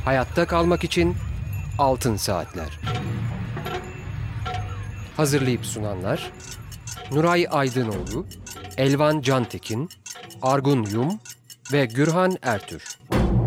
Hayatta kalmak için Altın Saatler. Hazırlayıp sunanlar Nuray Aydınoğlu, Elvan Cantekin, Argun Yum ve Gürhan Ertür.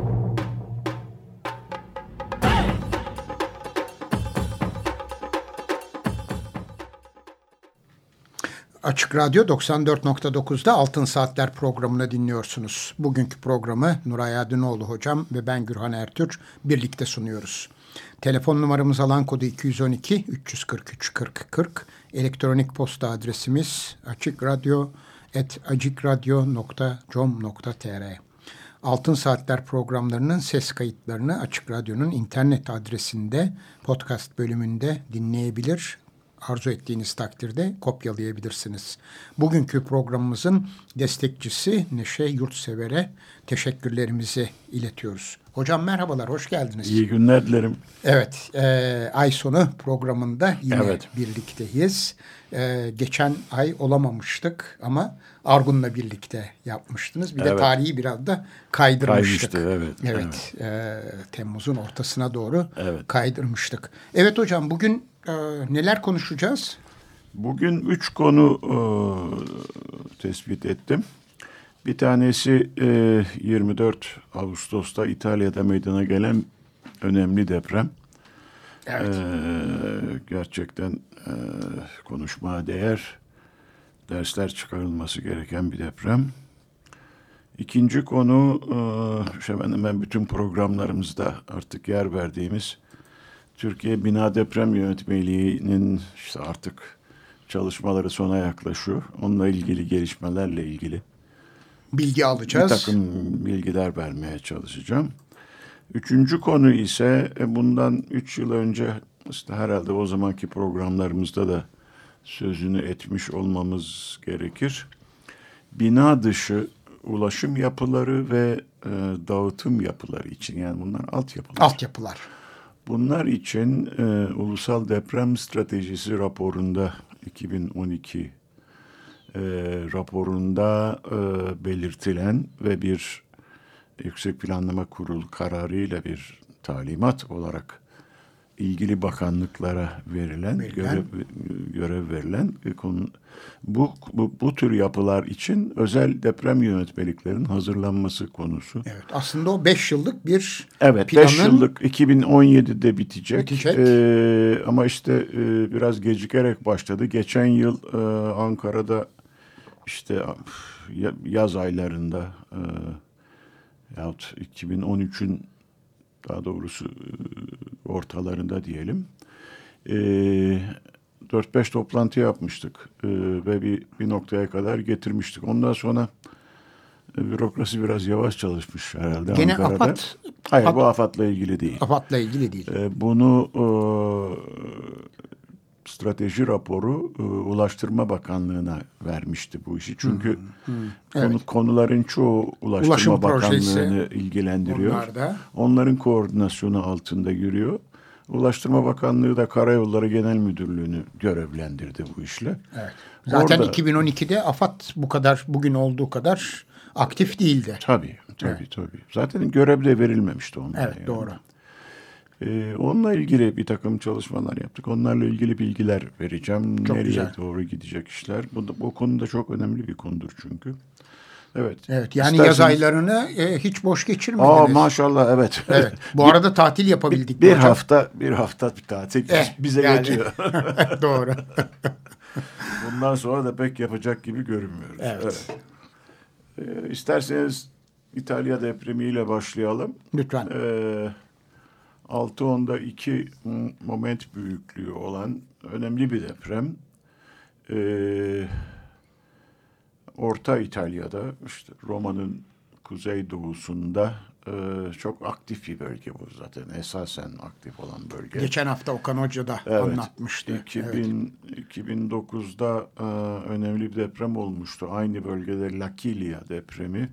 Açık Radyo 94.9'da Altın Saatler programını dinliyorsunuz. Bugünkü programı Nuray Aydınoğlu hocam ve ben Gürhan Ertür birlikte sunuyoruz. Telefon numaramız alan kodu 212 343 40 40. Elektronik posta adresimiz açikradyo@acikradyo.com.tr. Altın Saatler programlarının ses kayıtlarını Açık Radyo'nun internet adresinde podcast bölümünde dinleyebilir. Arzu ettiğiniz takdirde kopyalayabilirsiniz. Bugünkü programımızın destekçisi Neşe Yurtsever'e teşekkürlerimizi iletiyoruz. Hocam merhabalar, hoş geldiniz. İyi günler dilerim. Evet, ay sonu programında yine birlikteyiz. Geçen ay olamamıştık ama Argun'la birlikte yapmıştınız. Bir de tarihi biraz da kaydırmıştık. Evet. Temmuz'un ortasına doğru kaydırmıştık. Evet hocam, bugün neler konuşacağız? Bugün 3 konu tespit ettim. Bir tanesi 24 Ağustos'ta İtalya'da meydana gelen önemli deprem. Evet. Gerçekten konuşmaya değer, dersler çıkarılması gereken bir deprem. İkinci konu hemen bütün programlarımızda artık yer verdiğimiz Türkiye Bina Deprem Yönetmeliği'nin işte artık çalışmaları sona yaklaşıyor. Onunla ilgili gelişmelerle ilgili bilgi alacağız. Bir takım bilgiler vermeye çalışacağım. Üçüncü konu ise bundan 3 yıl önce işte herhalde o zamanki programlarımızda da sözünü etmiş olmamız gerekir. Bina dışı ulaşım yapıları ve dağıtım yapıları için, yani bunlar altyapılar. Bunlar için Ulusal Deprem Stratejisi raporunda 2012 raporunda belirtilen ve bir Yüksek Planlama Kurulu kararıyla bir talimat olarak ilgili bakanlıklara görev verilen konu. Bu tür yapılar için özel deprem yönetmeliklerinin hazırlanması konusu. Evet, aslında o 5 yıllık bir planın. 5 yıllık 2017'de bitecek. Ama işte biraz gecikerek başladı. Geçen yıl Ankara'da işte yaz aylarında yahut 2013'ün daha doğrusu ortalarında diyelim 4-5 toplantı yapmıştık ve bir noktaya kadar getirmiştik. Ondan sonra bürokrasi biraz yavaş çalışmış herhalde gene Ankara'da. Hayır, bu AFAD'la ilgili değil. AFAD'la ilgili değil. Bunu strateji raporu Ulaştırma Bakanlığı'na vermişti bu işi. Çünkü konuların çoğu Ulaşım Bakanlığı'nı ilgilendiriyor. Onların koordinasyonu altında yürüyor. Ulaştırma Bakanlığı da Karayolları Genel Müdürlüğü'nü görevlendirdi bu işle. Evet. Zaten 2012'de AFAD bu kadar, bugün olduğu kadar aktif değildi. Tabii. Zaten görev de verilmemişti onlara. Evet, yani. Doğru. Onunla ilgili bir takım çalışmalar yaptık. Onlarla ilgili bilgiler vereceğim. Çok nereye güzel. Doğru gidecek işler. Bu konuda çok önemli bir konudur çünkü. Evet. Yani yaz aylarını hiç boş geçirmediniz. Maşallah, evet. Bu arada tatil yapabildik. Bir hafta bir tatil bize yetiyor. Doğru. Bundan sonra da pek yapacak gibi görünmüyoruz. Evet. İsterseniz İtalya depremiyle başlayalım. Lütfen. 6.10'da 2 moment büyüklüğü olan önemli bir deprem. Orta İtalya'da, işte Roma'nın kuzeydoğusunda çok aktif bir bölge bu zaten. Esasen aktif olan bölge. Geçen hafta Okan Hoca da anlatmıştı. 2009'da önemli bir deprem olmuştu. Aynı bölgede L'Aquila depremi.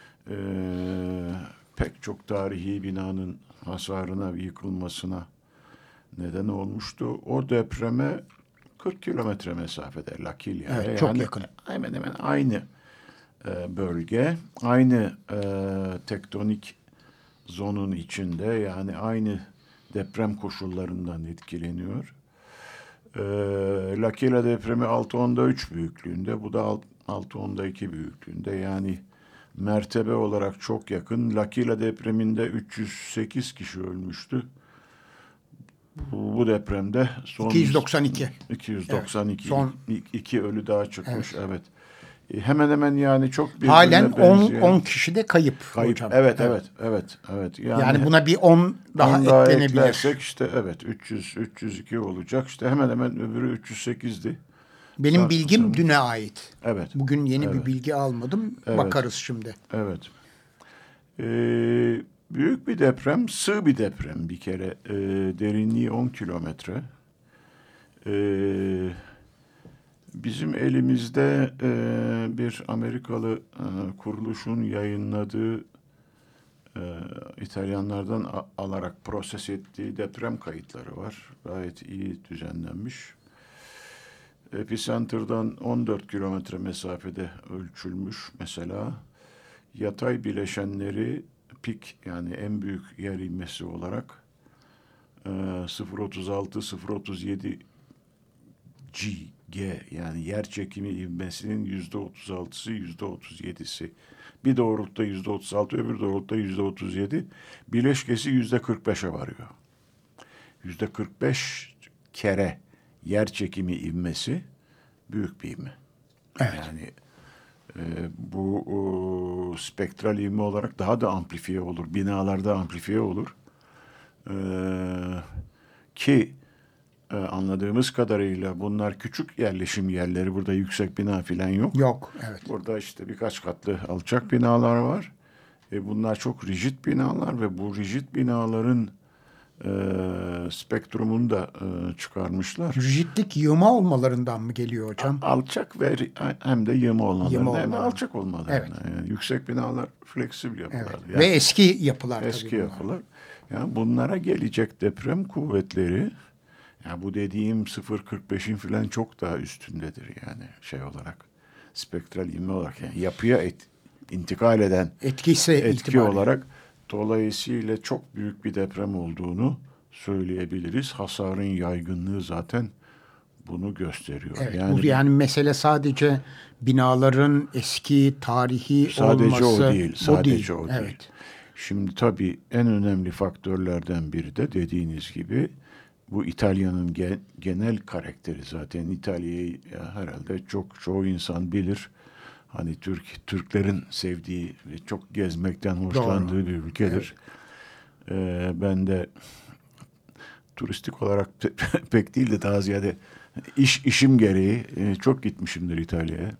Pek çok tarihi binanın hasarına ve yıkılmasına neden olmuştu. O depreme 40 kilometre mesafede L'Aquila. Evet, çok yakın. Hemen hemen aynı bölge, aynı tektonik zonun içinde, yani aynı deprem koşullarından etkileniyor. L'Aquila depremi 6.3 büyüklüğünde, bu da 6.2 büyüklüğünde, yani mertebe olarak çok yakın. L'Aquila depreminde 308 kişi ölmüştü. Bu depremde son 292. Evet, son 2 ölü daha çıkmış. Evet. Hemen hemen yani çok birbirine halen benzeyen. 10 kişi de kayıp hocam. Evet. Yani buna bir 10 daha eklenebilir. Eklersek işte 302 olacak. İşte hemen hemen öbürü 308'di. Benim bilgim düne ait. Evet. Bugün yeni bir bilgi almadım. Evet. Bakarız şimdi. Evet. Büyük bir deprem, sığ bir deprem bir kere. Derinliği 10 kilometre. Bizim elimizde bir Amerikalı kuruluşun yayınladığı, İtalyanlardan alarak proses ettiği deprem kayıtları var. Gayet iyi düzenlenmiş. Epicenter'dan 14 kilometre mesafede ölçülmüş mesela. Yatay bileşenleri pik, yani en büyük yer ivmesi olarak 0.36-0.37 G, yani yer çekimi ivmesinin %36'sı, %37'si. Bir doğrultuda %36, öbür doğrultuda %37. Bileşkesi %45'e varıyor. %45 kere yer çekimi ivmesi büyük bir ivme. Evet. Yani bu spektral ivme olarak daha da amplifiye olur. Binalarda amplifiye olur. Ki anladığımız kadarıyla bunlar küçük yerleşim yerleri. Burada yüksek bina falan yok. Yok, evet. Burada işte birkaç katlı alçak binalar var. Bunlar çok rigid binalar ve bu rigid binaların spektrumunu da çıkarmışlar. Rigidlik yığma olmalarından mı geliyor hocam? Alçak ve hem de yığma olmalarından, hem de olmaları. alçak olmalarından. Evet. Yani yüksek binalar fleksibil yapılar. Evet. Yani ve eski yapılar eski tabii bunlar. yapılar. Yani bunlara gelecek deprem kuvvetleri, yani bu dediğim 0.45'in falan çok daha üstündedir yani şey olarak. Spektral ivme olarak, yani yapıya intikal eden etki itibariyle olarak, dolayısıyla çok büyük bir deprem olduğunu söyleyebiliriz. Hasarın yaygınlığı zaten bunu gösteriyor. Evet, yani bu yani mesele sadece binaların eski tarihi sadece olması. o değil. Sadece o Evet. değil. Şimdi tabii en önemli faktörlerden biri de dediğiniz gibi bu İtalya'nın genel karakteri zaten. İtalya'yı herhalde çoğu insan bilir. Hani Türklerin sevdiği ve çok gezmekten hoşlandığı bir ülkedir. Evet. Ben de turistik olarak pek değil de daha ziyade işim gereği çok gitmişimdir İtalya'ya.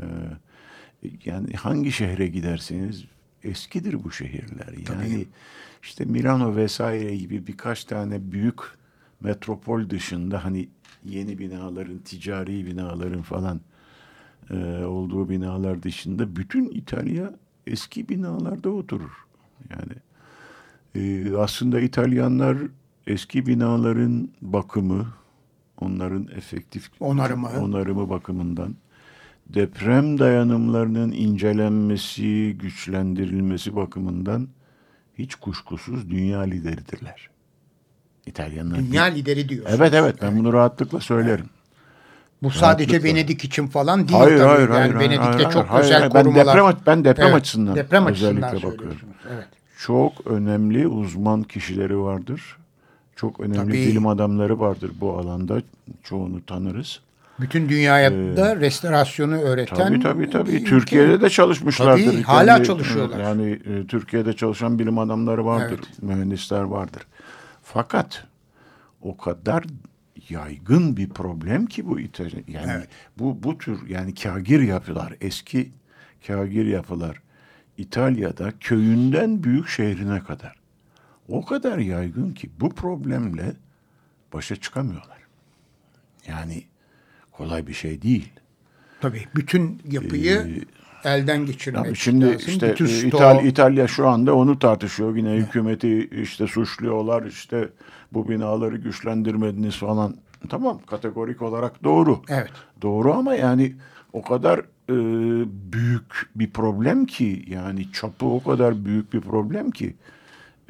Yani hangi şehre giderseniz eskidir bu şehirler. Yani tabii. İşte Milano vesaire gibi birkaç tane büyük metropol dışında, hani yeni binaların, ticari binaların falan olduğu binalar dışında bütün İtalya eski binalarda oturur. Yani aslında İtalyanlar eski binaların bakımı, onların efektif onarımı bakımından, deprem dayanımlarının incelenmesi, güçlendirilmesi bakımından hiç kuşkusuz dünya lideridirler. İtalyanlar. Dünya lideri diyorsunuz. Evet, ben bunu rahatlıkla söylerim. Bu sadece rahatlıkla. Venedik için falan değil hayır, tabii. Yani Venedik'te çok özel korumalar. Ben deprem açısından özellikle bakıyorum. Evet. Çok önemli uzman kişileri vardır. Çok önemli bilim adamları vardır bu alanda. Çoğunu tanırız. Bütün dünyaya da restorasyonu öğreten. Tabii. Türkiye'de de çalışmışlardır. Tabii, hala çalışıyorlar. Yani Türkiye'de çalışan bilim adamları vardır. Evet. Mühendisler vardır. Fakat o kadar yaygın bir problem ki bu İtalya. Yani bu tür yani kâgir yapılar, eski kâgir yapılar İtalya'da köyünden büyük şehrine kadar o kadar yaygın ki bu problemle başa çıkamıyorlar. Yani kolay bir şey değil. Tabii bütün yapıyı elden geçirmek şimdi lazım. İşte İtalya şu anda onu tartışıyor. Yine hükümeti işte suçluyorlar. İşte bu binaları güçlendirmediniz falan. Tamam, kategorik olarak doğru. Evet. Doğru ama yani o kadar büyük bir problem ki, yani çapı o kadar büyük bir problem ki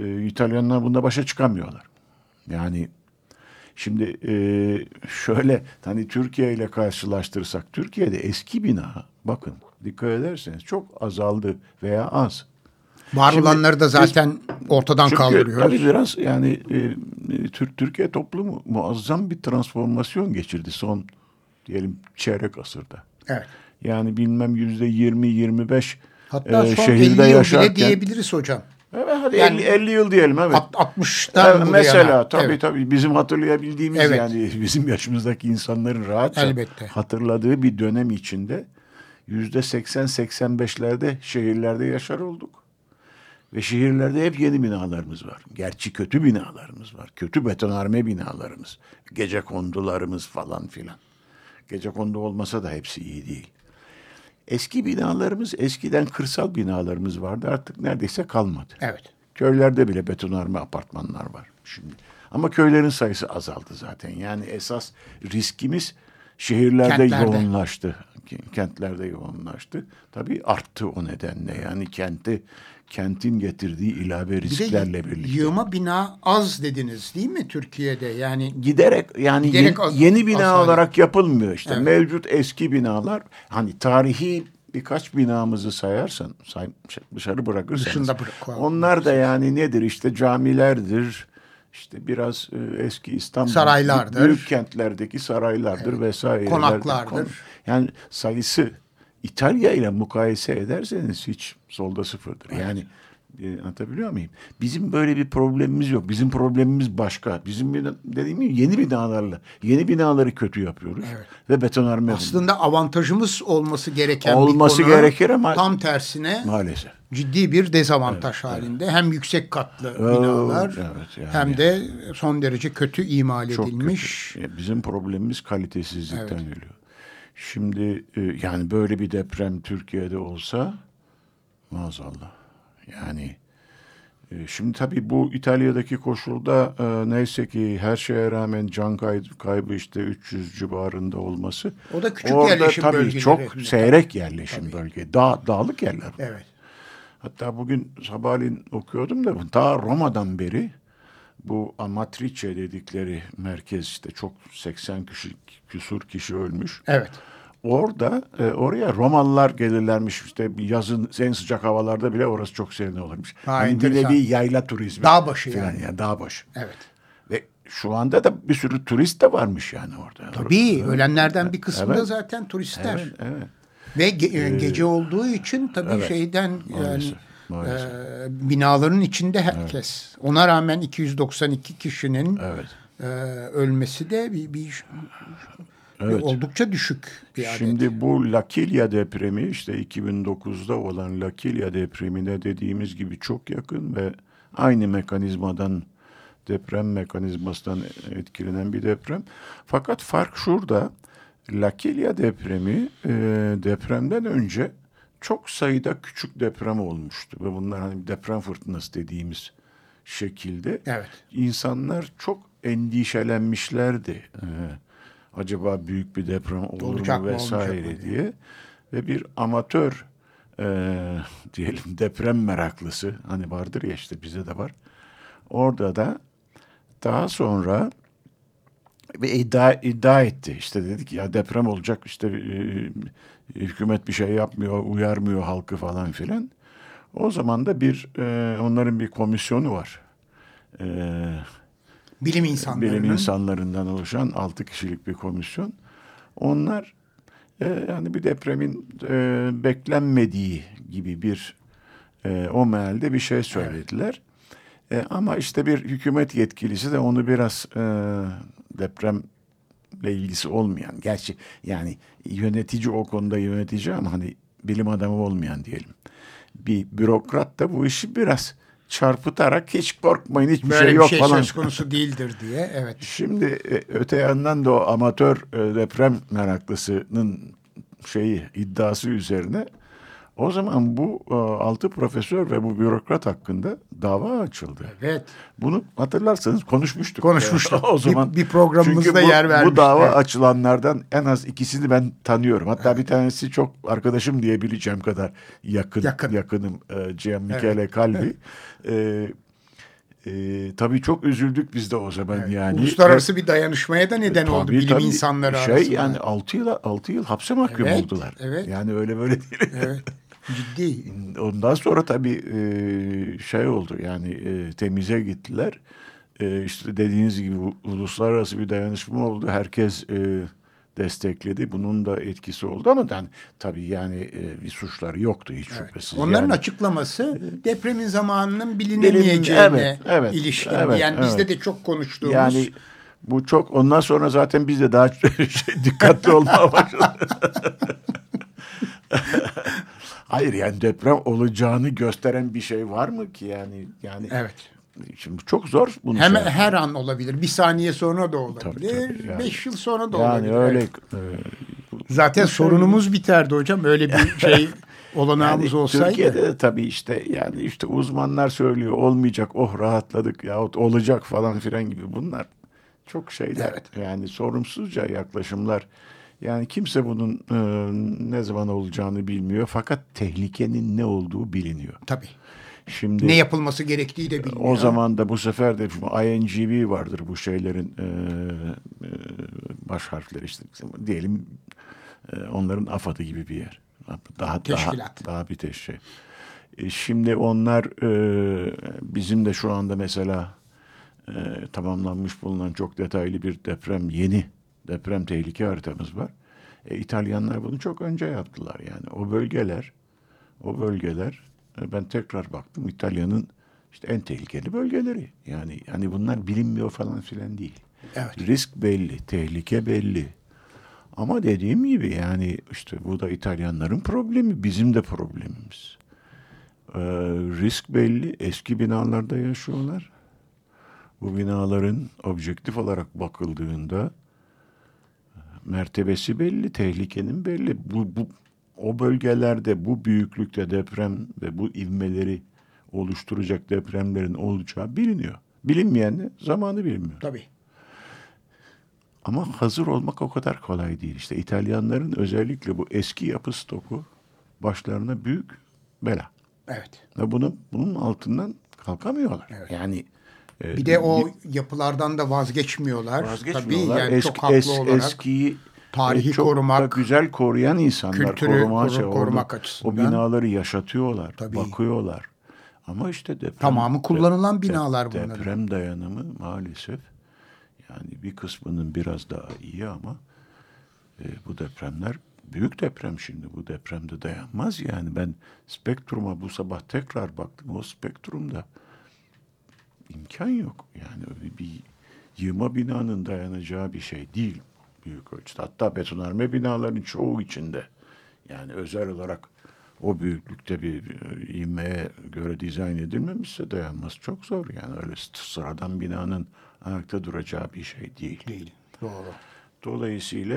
İtalyanlar bunda başa çıkamıyorlar. Yani şimdi şöyle hani Türkiye ile karşılaştırırsak Türkiye'de eski bina bakın dikkat ederseniz çok azaldı veya az. Var olanları da zaten ortadan kaldırıyoruz. Tabii biraz yani Türkiye toplumu muazzam bir transformasyon geçirdi son diyelim çeyrek asırda. Evet. Yani bilmem %20-25 hatta son şehirde 50 yıl yaşarken, bile diyebiliriz hocam. Evet, hadi yani 50 yıl diyelim evet. 60'tan evet, mesela tabii evet. tabii bizim hatırlayabildiğimiz evet. yani bizim yaşımızdaki insanların rahatça elbette hatırladığı bir dönem içinde %80-85'lerde şehirlerde yaşar olduk. Ve şehirlerde hep yeni binalarımız var. Gerçi kötü binalarımız var. Kötü betonarme binalarımız. Gecekondularımız falan filan. Gecekondu olmasa da hepsi iyi değil. Eski binalarımız, eskiden kırsal binalarımız vardı. Artık neredeyse kalmadı. Evet. Köylerde bile betonarme apartmanlar var şimdi. Ama köylerin sayısı azaldı zaten. Yani esas riskimiz şehirlerde yoğunlaştı. Kentlerde yoğunlaştı. Tabii arttı o nedenle. Yani kentin getirdiği ilave risklerle birlikte. Yığma bina az dediniz değil mi Türkiye'de? Yani giderek yeni bina olarak yapılmıyor işte. Evet. Mevcut eski binalar hani tarihi birkaç binamızı sayarsan dışarı bırakırsanız onlar da yani nedir işte camilerdir. İşte biraz eski İstanbul saraylardır. Büyük kentlerdeki saraylardır vesaire. Konaklardır. Yani sayısı İtalya ile mukayese ederseniz hiç solda sıfırdır. Yani anlatabiliyor muyum? Bizim böyle bir problemimiz yok. Bizim problemimiz başka. Bizim dediğim gibi yeni binaları kötü yapıyoruz. Evet. Ve betonarme. Aslında avantajımız olması gereken olması bir konu. Gerekir ama tam tersine maalesef ciddi bir dezavantaj halinde. Evet. Hem yüksek katlı binalar hem de son derece kötü imal edilmiş. Kötü. Bizim problemimiz kalitesizlikten geliyor. Şimdi yani böyle bir deprem Türkiye'de olsa maazallah. Yani şimdi tabii bu İtalya'daki koşulda neyse ki her şeye rağmen can kaybı işte 300 civarında olması. O da küçük yerleşim tabii bölgeleri. Çok seyrek yerleşim bölge. Dağlık yerler. Evet. Hatta bugün sabahleyin okuyordum da ta Roma'dan beri bu Amatrice dedikleri merkez işte çok 80 küsur kişi ölmüş. Evet. Oraya Romalılar gelirlermiş işte yazın en sıcak havalarda bile orası çok serin olurmuş. Yani bir nevi yayla turizmi. Dağ başı yani. Dağ başı. Evet. Ve şu anda da bir sürü turist de varmış yani orada. Tabii ölenlerden bir kısmı da zaten turistler. Evet. Ve gece olduğu için tabii şeyden maalesef. Binaların içinde herkes. Evet. Ona rağmen 292 kişinin ölmesi de bir oldukça düşük bir adet. Şimdi bu L'Aquila depremi işte 2009'da olan L'Aquila depremine dediğimiz gibi çok yakın ve aynı deprem mekanizmasından etkilenen bir deprem. Fakat fark şurada. L'Aquila depremi depremden önce çok sayıda küçük deprem olmuştu ve bunlar hani deprem fırtınası dediğimiz şekilde insanlar çok endişelenmişlerdi. Acaba büyük bir deprem olur mu vesaire diye ve bir amatör diyelim deprem meraklısı hani vardır ya işte bize de var. Orada da daha sonra iddia etti. İşte dedik ya deprem olacak işte hükümet bir şey yapmıyor, uyarmıyor halkı falan filan. O zaman da onların bir komisyonu var. Bilim insanlarından oluşan 6 kişilik bir komisyon. Onlar yani bir depremin beklenmediği gibi bir o mealde bir şey söylediler. Ama işte bir hükümet yetkilisi de onu biraz depremle ilgisi olmayan, gerçi yani yönetici o konuda yönetici ama hani bilim adamı olmayan diyelim. Bir bürokrat da bu işi biraz çarpıtarak hiç korkmayın hiçbir böyle şey yok bir falan. Söz konusu değildir diye. Evet. Şimdi öte yandan da o amatör deprem meraklısının iddiası üzerine o zaman bu 6 profesör ve bu bürokrat hakkında dava açıldı. Evet. Bunu hatırlarsanız konuşmuştuk. O zaman bir programımızda yer vermişti. Bu dava açılanlardan en az ikisini ben tanıyorum. Hatta bir tanesi çok arkadaşım diyebileceğim kadar yakınım. Gian Michele Calvi. Tabii çok üzüldük biz de o zaman yani. Uluslararası bir dayanışmaya da neden oldu bilim insanları arasında. Yani 6 yıl hapse mahkum oldular. Evet. Yani öyle böyle değil. Evet. Ciddi. Ondan sonra tabii oldu yani temize gittiler. İşte dediğiniz gibi uluslararası bir dayanışma oldu. Herkes destekledi. Bunun da etkisi oldu ama tabii yani bir suçları yoktu hiç şüphesiz. Onların açıklaması depremin zamanının bilinemeyeceğine ilişkin. Yani bizde de çok konuştuğumuz. Yani bu çok ondan sonra zaten biz de daha dikkatli olmaya başladık. Hayır yani deprem olacağını gösteren bir şey var mı ki yani evet. Şimdi çok zor bunu. Her an olabilir. Bir saniye sonra da olabilir. Tabii, yani. 5 yıl sonra da olabilir. Yani öyle. Zaten sorunumuz biterdi hocam. Öyle bir şey olanağımız olsaydı. Türkiye'de de tabii işte uzmanlar söylüyor olmayacak. Oh rahatladık yahut olacak falan filan gibi bunlar çok şeyler. Evet. Yani sorumsuzca yaklaşımlar. Yani kimse bunun ne zaman olacağını bilmiyor. Fakat tehlikenin ne olduğu biliniyor. Tabii. Şimdi ne yapılması gerektiği de biliniyor. O zaman da bu sefer de INGV vardır bu şeylerin baş harfleri işte diyelim onların AFAD'ı gibi bir yer. Teşkilat. Daha bir şey. Şimdi onlar bizim de şu anda mesela tamamlanmış bulunan çok detaylı bir yeni deprem tehlike haritamız var. İtalyanlar bunu çok önce yaptılar yani. O bölgeler ben tekrar baktım İtalya'nın işte en tehlikeli bölgeleri. Yani bunlar bilinmiyor falan filan değil. Evet. Risk belli, tehlike belli. Ama dediğim gibi yani işte bu da İtalyanların problemi, bizim de problemimiz. Risk belli, eski binalarda yaşıyorlar. Bu binaların objektif olarak bakıldığında mertebesi belli, tehlikenin belli. O bölgelerde bu büyüklükte deprem ve bu ivmeleri oluşturacak depremlerin olacağı biliniyor. Bilinmeyen de zamanı bilinmiyor. Tabii. Ama hazır olmak o kadar kolay değil. İşte İtalyanların özellikle bu eski yapı stoku başlarına büyük bela. Evet. Ve bunun altından kalkamıyorlar. Evet. Yani bir de o yapılardan da vazgeçmiyorlar. Tabii yani çok haklı olarak. Eskiyi tarihi çok korumak, güzel koruyan insanlar, korumak açısından. O binaları yaşatıyorlar, tabii. Bakıyorlar. Ama işte tamamı kullanılan binalar bunlar. Deprem dayanımı maalesef yani bir kısmının biraz daha iyi ama bu depremler büyük deprem şimdi. Bu depremde dayanmaz yani. Ben spektruma bu sabah tekrar baktım. O spektrumda imkan yok. Yani bir yığma binanın dayanacağı bir şey değil büyük ölçüde. Hatta betonarme binaların çoğu içinde yani özel olarak o büyüklükte bir ivmeye göre dizayn edilmemişse dayanması çok zor. Yani öyle sıradan binanın ayakta duracağı bir şey değil. Değil. Doğru. Dolayısıyla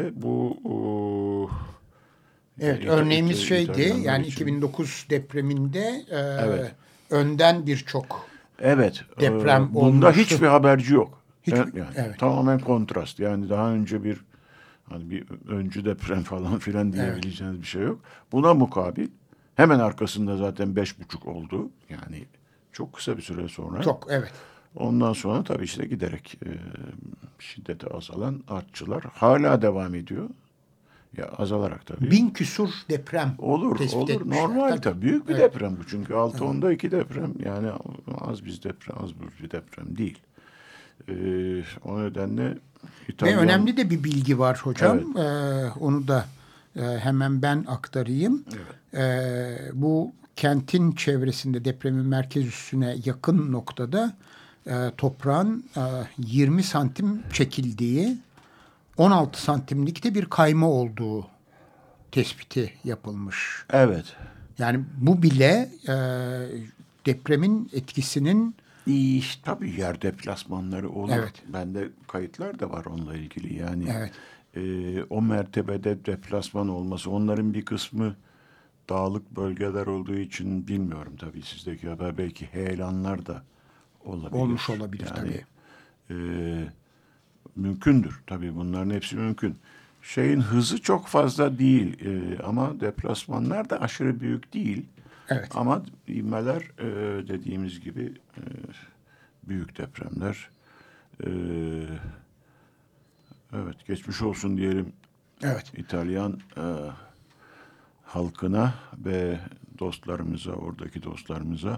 bu evet, örneğimiz şeydi yani için. 2009 depreminde önden birçok deprem bunda olmuştu. hiçbir haberci yok. Yani evet. Tamamen kontrast. Yani daha önce bir öncü deprem falan filan diyebileceğiniz bir şey yok. Buna mukabil hemen arkasında zaten 5,5 oldu. Yani çok kısa bir süre sonra. Çok evet. Ondan sonra tabii işte giderek şiddeti azalan artçılar hala devam ediyor. Ya azalarak tabii. 1000 küsur deprem olur normal tabii. Büyük bir deprem bu çünkü 6.10'da 2 deprem yani az bir deprem değil. O nedenle ve önemli de bir bilgi var hocam. Evet. Onu da hemen ben aktarayım. Evet. Bu kentin çevresinde depremin merkez üssüne yakın noktada toprağın 20 santim çekildiği, 16 santimlikte bir kayma olduğu tespiti yapılmış. Evet. Yani bu bile depremin etkisinin tabii yer deplasmanları olur. Evet. Bende kayıtlar da var onunla ilgili. Yani evet. O mertebede deplasman olması, onların bir kısmı dağlık bölgeler olduğu için bilmiyorum tabii sizdeki haber belki heyelanlar da olabilir. Olmuş olabilir yani, tabii. Mümkündür tabii bunların hepsi mümkün. Şeyin hızı çok fazla değil ama deplasmanlar da aşırı büyük değil. Evet. Ama ivmeler dediğimiz gibi büyük depremler. Evet, geçmiş olsun diyelim. Evet. İtalyan halkına ve dostlarımıza, oradaki dostlarımıza.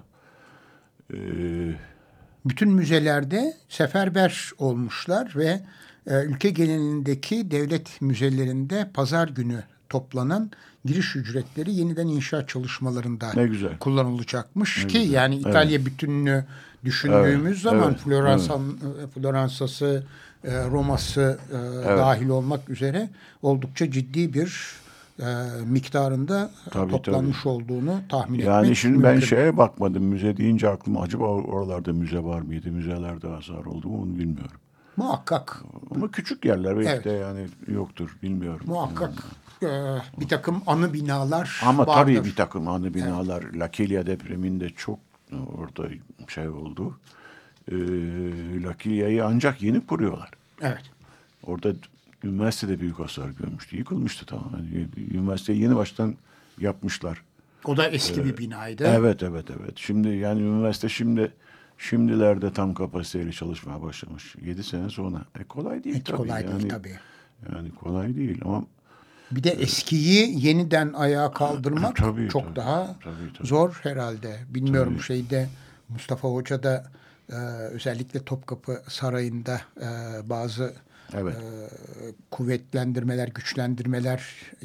Bütün müzelerde seferber olmuşlar ve ülke genelindeki devlet müzelerinde pazar günü toplanan giriş ücretleri yeniden inşaat çalışmalarında kullanılacakmış ki yani İtalya bütününü düşündüğümüz zaman Floransa'sı, Roma'sı dahil olmak üzere oldukça ciddi bir miktarında toplanmış olduğunu tahmin etmek yani şimdi mümkün. Ben şeye bakmadım. Müze deyince aklıma acaba oralarda müze var mıydı? Müzelerde hasar oldu mu onu bilmiyorum. Muhakkak. Ama küçük yerler belki de yani yoktur bilmiyorum. Muhakkak bir takım anı binalar ama vardır. Tabii bir takım anı binalar. L'Aquila depreminde çok orada şey oldu. L'Aquila'yı ancak yeni kuruyorlar. Evet. Orada üniversitede büyük hasar görmüştü. Yıkılmıştı tamamen. Üniversiteyi yeni baştan yapmışlar. O da eski bir binaydı. Evet. Şimdi yani üniversite şimdilerde tam kapasiteyle çalışmaya başlamış. 7 sene sonra. Kolay değil tabii. Kolay değil tabii. Yani kolay değil ama bir de eskiyi yeniden ayağa kaldırmak çok daha zor herhalde. Bilmiyorum Mustafa Hoca da özellikle Topkapı Sarayı'nda bazı kuvvetlendirmeler, güçlendirmeler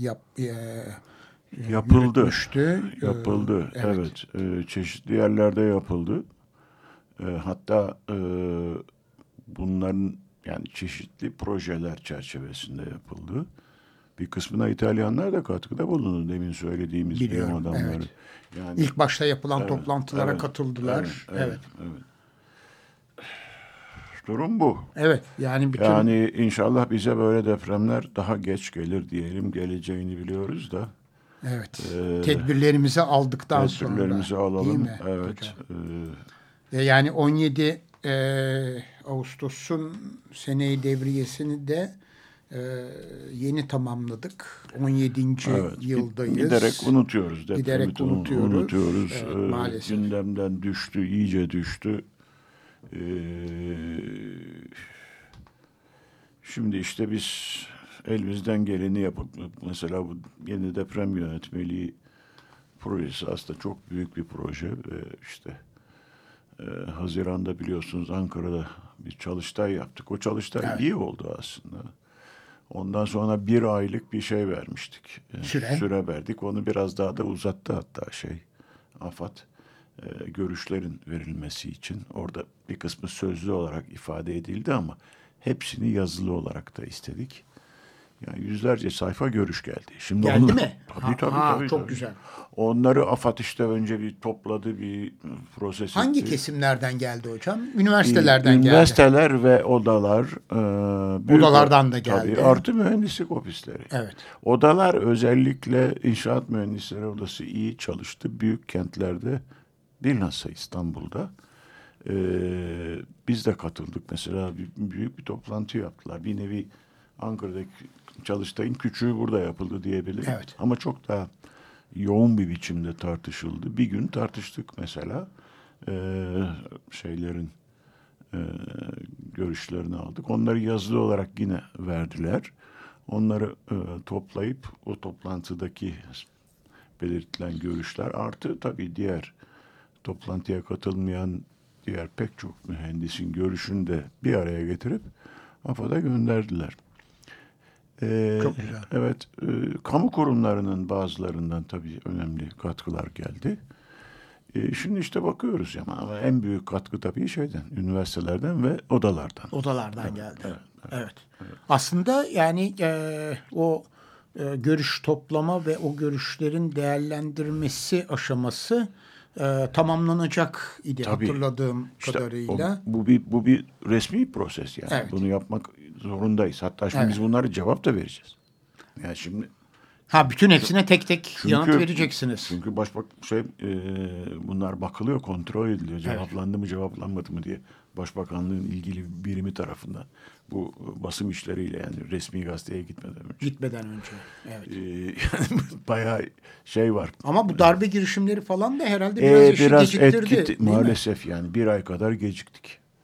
yapıldı. Evet. Çeşitli yerlerde yapıldı. Hatta bunların yani çeşitli projeler çerçevesinde yapıldı. Bir kısmına İtalyanlar da katkıda bulundu. Demin söylediğimiz bilim adamları. Evet. Yani İlk başta yapılan toplantılara katıldılar. Evet. Durum bu. Evet. Yani inşallah bize böyle depremler daha geç gelir diyelim. Geleceğini biliyoruz da. Evet. Tedbirlerimizi aldıktan sonra. Tedbirlerimizi alalım. Değil mi? Evet. Yani 17 Ağustos'un seneyi devriyesini de yeni tamamladık. 17. yıldayız. Giderek unutuyoruz. Giderek unutuyoruz. Maalesef. Gündemden düştü, iyice düştü. Şimdi işte biz elimizden geleni yapıp mesela bu yeni deprem yönetmeliği projesi aslında çok büyük bir proje ve işte Haziran'da biliyorsunuz Ankara'da bir çalıştay yaptık. O çalıştay iyi oldu aslında. Ondan sonra 1 aylık bir şey vermiştik. Süre verdik. Onu biraz daha da uzattı hatta AFAD görüşlerin verilmesi için. Orada bir kısmı sözlü olarak ifade edildi ama hepsini yazılı olarak da istedik. Yani yüzlerce sayfa görüş geldi. Şimdi geldi mi? Tabii. Çok güzel. Onları AFAD işte önce bir topladı, bir proses Hangi etti. Kesimlerden geldi hocam? Üniversitelerden geldi. Üniversiteler ve odalar. Odalardan da geldi. Tabii, artı mühendislik ofisleri. Evet. Odalar özellikle inşaat mühendisleri odası iyi çalıştı. Büyük kentlerde, bilhassa İstanbul'da. Biz de katıldık. Mesela büyük bir toplantı yaptılar. Bir nevi Ankara'daki çalıştayın küçüğü burada yapıldı diyebilirim. Evet. Ama çok daha yoğun bir biçimde tartışıldı. Bir gün tartıştık mesela. Görüşlerini aldık. Onları yazılı olarak yine verdiler. Onları toplayıp o toplantıdaki belirtilen görüşler artı tabii diğer toplantıya katılmayan diğer pek çok mühendisin görüşünü de bir araya getirip AFAD'a gönderdiler. Çok güzel. Evet, kamu kurumlarının bazılarından tabii önemli katkılar geldi. Şimdi işte bakıyoruz ama en büyük katkı tabii üniversitelerden ve odalardan. Odalardan geldi. Evet. Aslında yani o görüş toplama ve o görüşlerin değerlendirmesi aşaması tamamlanacak idi tabii, hatırladığım kadarıyla. Bu bir resmi proses yani. Evet. Bunu yapmak zorundayız. Hatta şimdi biz bunlara cevap da vereceğiz. Yani şimdi bütün hepsine tek tek yanıt vereceksiniz. Çünkü bunlar bakılıyor, kontrol ediliyor. Cevaplandı mı, cevaplanmadı mı diye Başbakanlığın ilgili birimi tarafından. Bu basım işleriyle yani resmi gazeteye gitmeden önce. Evet. Yani bayağı var. Ama bu darbe girişimleri falan da herhalde biraz geciktirdi. Maalesef yani 1 ay kadar geciktik.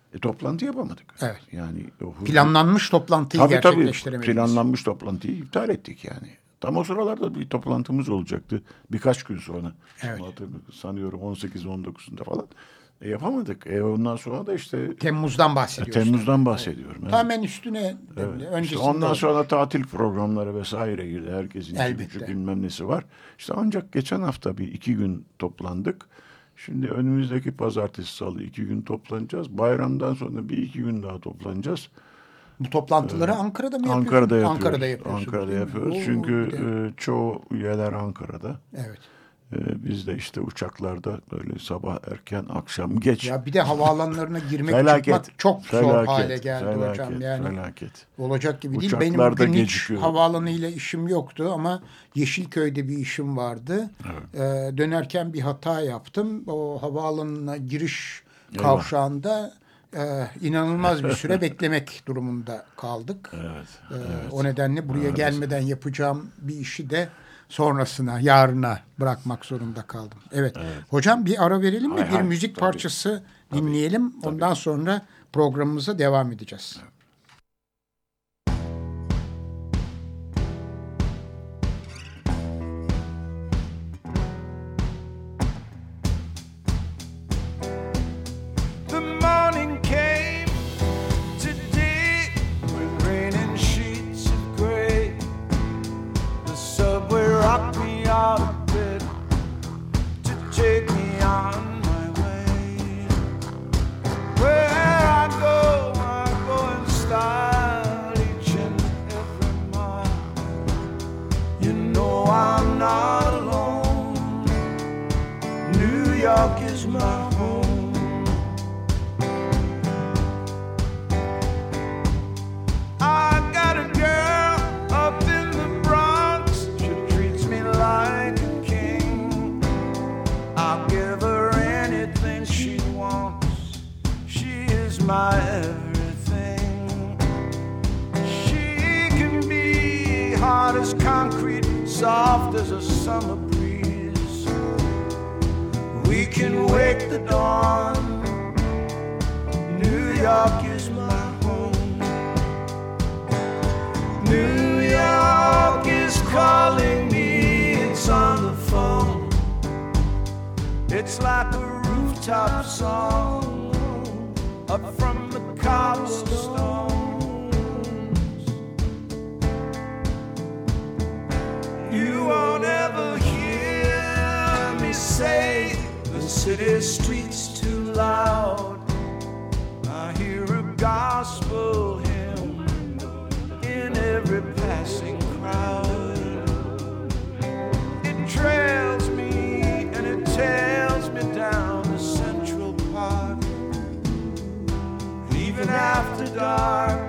Toplantı yapamadık. Evet. Yani planlanmış toplantıyı gerçekleştiremediniz. Tabii planlanmış toplantıyı iptal ettik yani. Tam o sıralarda bir toplantımız olacaktı. Birkaç gün sonra. Evet. Sanıyorum 18-19'unda falan. Yapamadık. Ondan sonra da işte... Temmuz'dan bahsediyorsun. Temmuz'dan bahsediyorum. Evet. Tamamen üstüne. Evet. İşte ondan sonra tatil programları vesaire girdi. Herkesin küçük bilmem nesi var. İşte ancak geçen hafta 2 gün toplandık. Şimdi önümüzdeki pazartesi, salı 2 gün toplanacağız. Bayramdan sonra 1-2 gün daha toplanacağız. Bu toplantıları Ankara'da mı yapıyorsunuz? Ankara'da yapıyoruz. Ankara'da yapıyoruz. Çünkü çoğu üyeler Ankara'da. Evet. Biz de işte uçaklarda böyle sabah erken, akşam geç. Ya bir de havaalanlarına girmek çıkmak çok zor hale geldi hocam. Yani felaket. Olacak gibi değil. Uçaklar Benim bugün hiç havaalanıyla işim yoktu ama Yeşilköy'de bir işim vardı. Evet. Dönerken bir hata yaptım. O havaalanına giriş kavşağında inanılmaz bir süre beklemek durumunda kaldık. Evet. O nedenle buraya gelmeden yapacağım bir işi de sonrasına, yarına bırakmak zorunda kaldım. Evet. Hocam bir ara verelim mi? Bir müzik parçası dinleyelim. Ondan sonra programımıza devam edeceğiz. Evet. Out of bed to take me on my way. Where I go in style each and every mile. You know I'm not alone. New York is my home. I got a girl up in the Bronx. She treats me like a king. I'll give her anything she wants. She is my everything. She can be hard as concrete, soft as a summer breeze. We can wake the dawn. New York is my home. New York is calling me, it's on the phone. It's like a rooftop song up from the cobblestones. You won't ever hear me say the city street's too loud. I hear a gospel hymn in every passing crowd. It trails me and it tails me down to Central Park. And even after dark,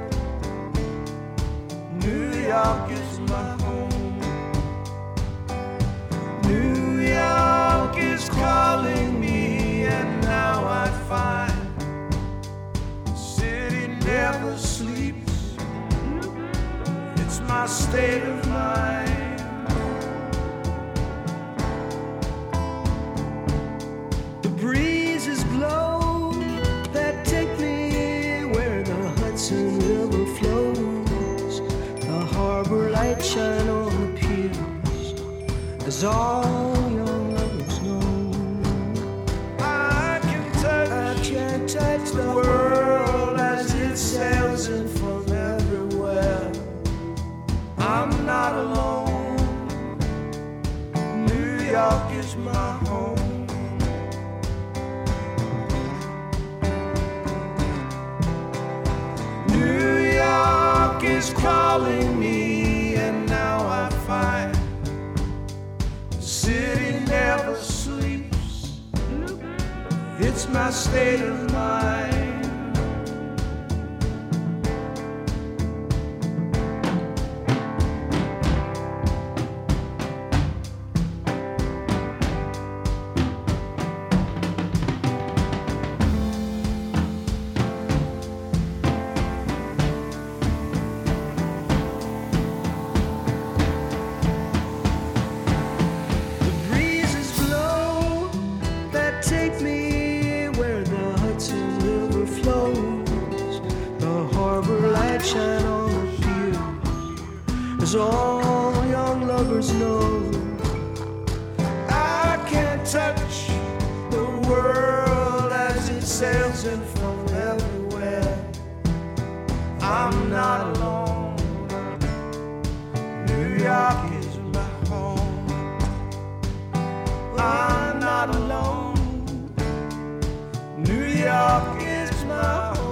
New York is my home. New York is calling me, and now I find the city never sleeps. It's my state of mind. The breezes blow that take me where the Hudson River flows. The harbor lights shine on the piers, as all young lovers know. I can touch the world as it sails in from everywhere. I'm not alone. New York is my home. New York is calling me, and now I find the city never sleeps. It's my state of mind. Take me where the Hudson River sunshine on the pier, as all young lovers know. I can't touch the world as it sails in from everywhere. I'm not alone. New York is my home. I'm not alone. New York is my home.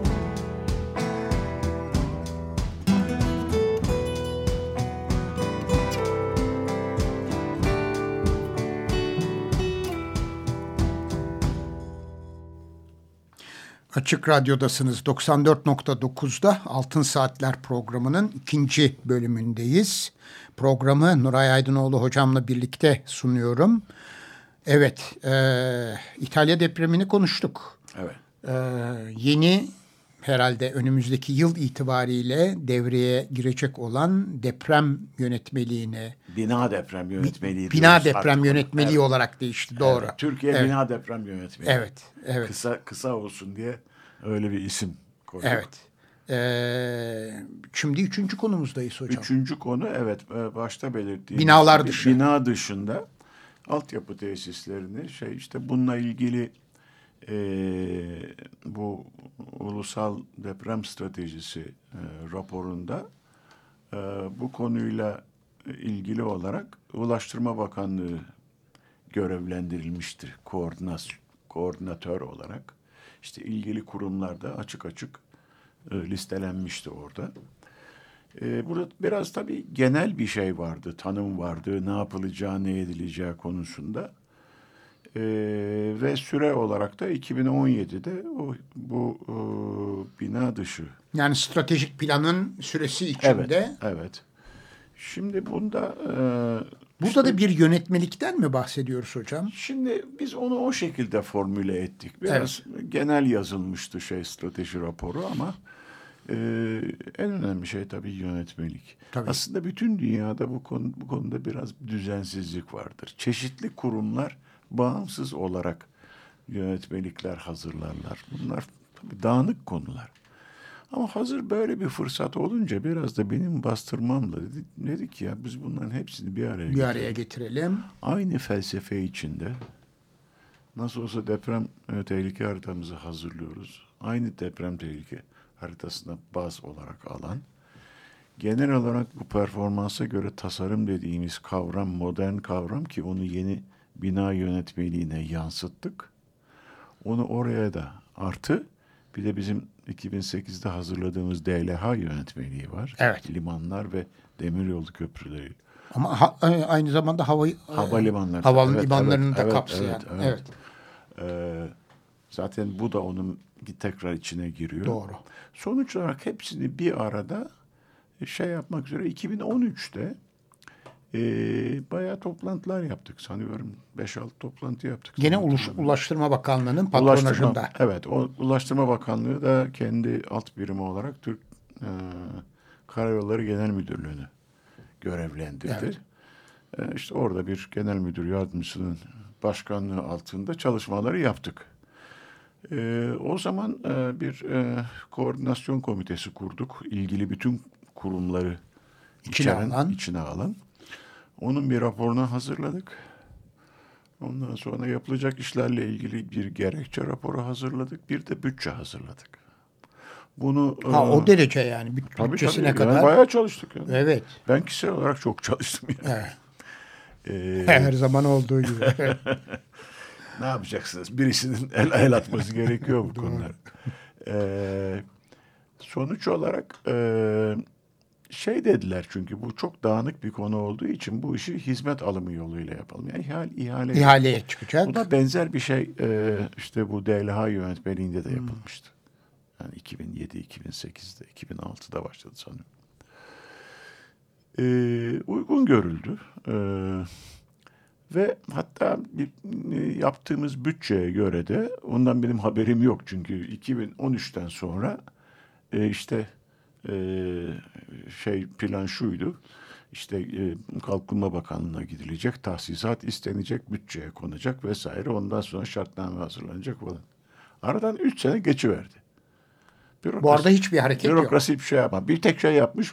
Açık Radyo'dasınız. 94.9'da Altın Saatler programının 2. bölümündeyiz. Programı Nuray Aydınoğlu hocamla birlikte sunuyorum. Evet, İtalya depremini konuştuk. Evet. Yeni herhalde önümüzdeki yıl itibariyle devreye girecek olan deprem yönetmeliğine... Bina deprem yönetmeliği. Bina deprem yönetmeliği olarak değişti, doğru. Evet, Türkiye bina deprem yönetmeliği. Evet, evet. Kısa olsun diye öyle bir isim koyduk. Evet. Şimdi 3. konumuzdayız hocam. 3. konu, evet, başta belirttiğim binalar dışı. Bina dışında altyapı tesislerini işte bununla ilgili bu ulusal deprem stratejisi raporunda bu konuyla ilgili olarak Ulaştırma Bakanlığı görevlendirilmiştir koordinatör olarak. İşte ilgili kurumlarda açık listelenmişti orada. Burada biraz tabii genel bir şey vardı, tanım vardı, ne yapılacağı, ne edileceği konusunda. Ve süre olarak da 2017'de bu bina dışı. Yani stratejik planın süresi içinde. Evet. Şimdi bunda... Burada da bir yönetmelikten mi bahsediyoruz hocam? Şimdi biz onu o şekilde formüle ettik. Biraz genel yazılmıştı strateji raporu ama en önemli şey tabii yönetmelik. Tabii. Aslında bütün dünyada bu konuda biraz düzensizlik vardır. Çeşitli kurumlar bağımsız olarak yönetmelikler hazırlarlar. Bunlar tabii dağınık konular. Ama hazır böyle bir fırsat olunca biraz da benim bastırmamla dedik ya biz bunların hepsini bir araya getirelim. Aynı felsefe içinde nasıl olsa deprem tehlike haritamızı hazırlıyoruz. Aynı deprem tehlike haritasına baz olarak alan, genel olarak bu performansa göre tasarım dediğimiz kavram, modern kavram ki onu yeni bina yönetmeliğine yansıttık. Onu oraya da artı bir de bizim 2008'de hazırladığımız DLH yönetmeliği var. Evet. Limanlar ve demiryolu köprüleri. Ama aynı zamanda havalimanlarını da kapsayan. Evet. Zaten bu da onun tekrar içine giriyor. Doğru. Sonuç olarak hepsini bir arada yapmak üzere 2013'te bayağı toplantılar yaptık sanıyorum. 5-6 toplantı yaptık. Gene Ulaştırma Bakanlığı'nın patronajında. Evet. Ulaştırma Bakanlığı da kendi alt birimi olarak Türk Karayolları Genel Müdürlüğü'nü görevlendirdi. Evet. İşte orada bir genel müdür yardımcısının başkanlığı altında çalışmaları yaptık. O zaman bir koordinasyon komitesi kurduk. İlgili bütün kurumları içine alan. Onun bir raporunu hazırladık. Ondan sonra yapılacak işlerle ilgili bir gerekçe raporu hazırladık. Bir de bütçe hazırladık. Bunu o derece yani bütçesine tabii. kadar. Yani bayağı çalıştık yani. Evet. Ben kişisel olarak çok çalıştım yani. Evet. Her zaman olduğu gibi. Ne yapacaksınız? Birisinin el atması gerekiyor bu konular. Sonuç olarak dediler çünkü bu çok dağınık bir konu olduğu için bu işi hizmet alımı yoluyla yapalım. Yani ihaleye çıkacak. Bu da benzer bir şey işte bu DLH yönetmeliğinde de yapılmıştı. Yani 2007, 2008'de, 2006'da başladı sanırım. Uygun görüldü. Ve hatta yaptığımız bütçeye göre de ondan benim haberim yok. Çünkü 2013'ten sonra plan şuydu. İşte Kalkınma Bakanlığı'na gidilecek, tahsisat istenecek, bütçeye konacak vesaire. Ondan sonra şartname hazırlanacak falan. Aradan 3 sene geçiverdi. Bu arada hiçbir hareket yok. Bürokrasi bir şey yapma. Bir tek şey yapmış.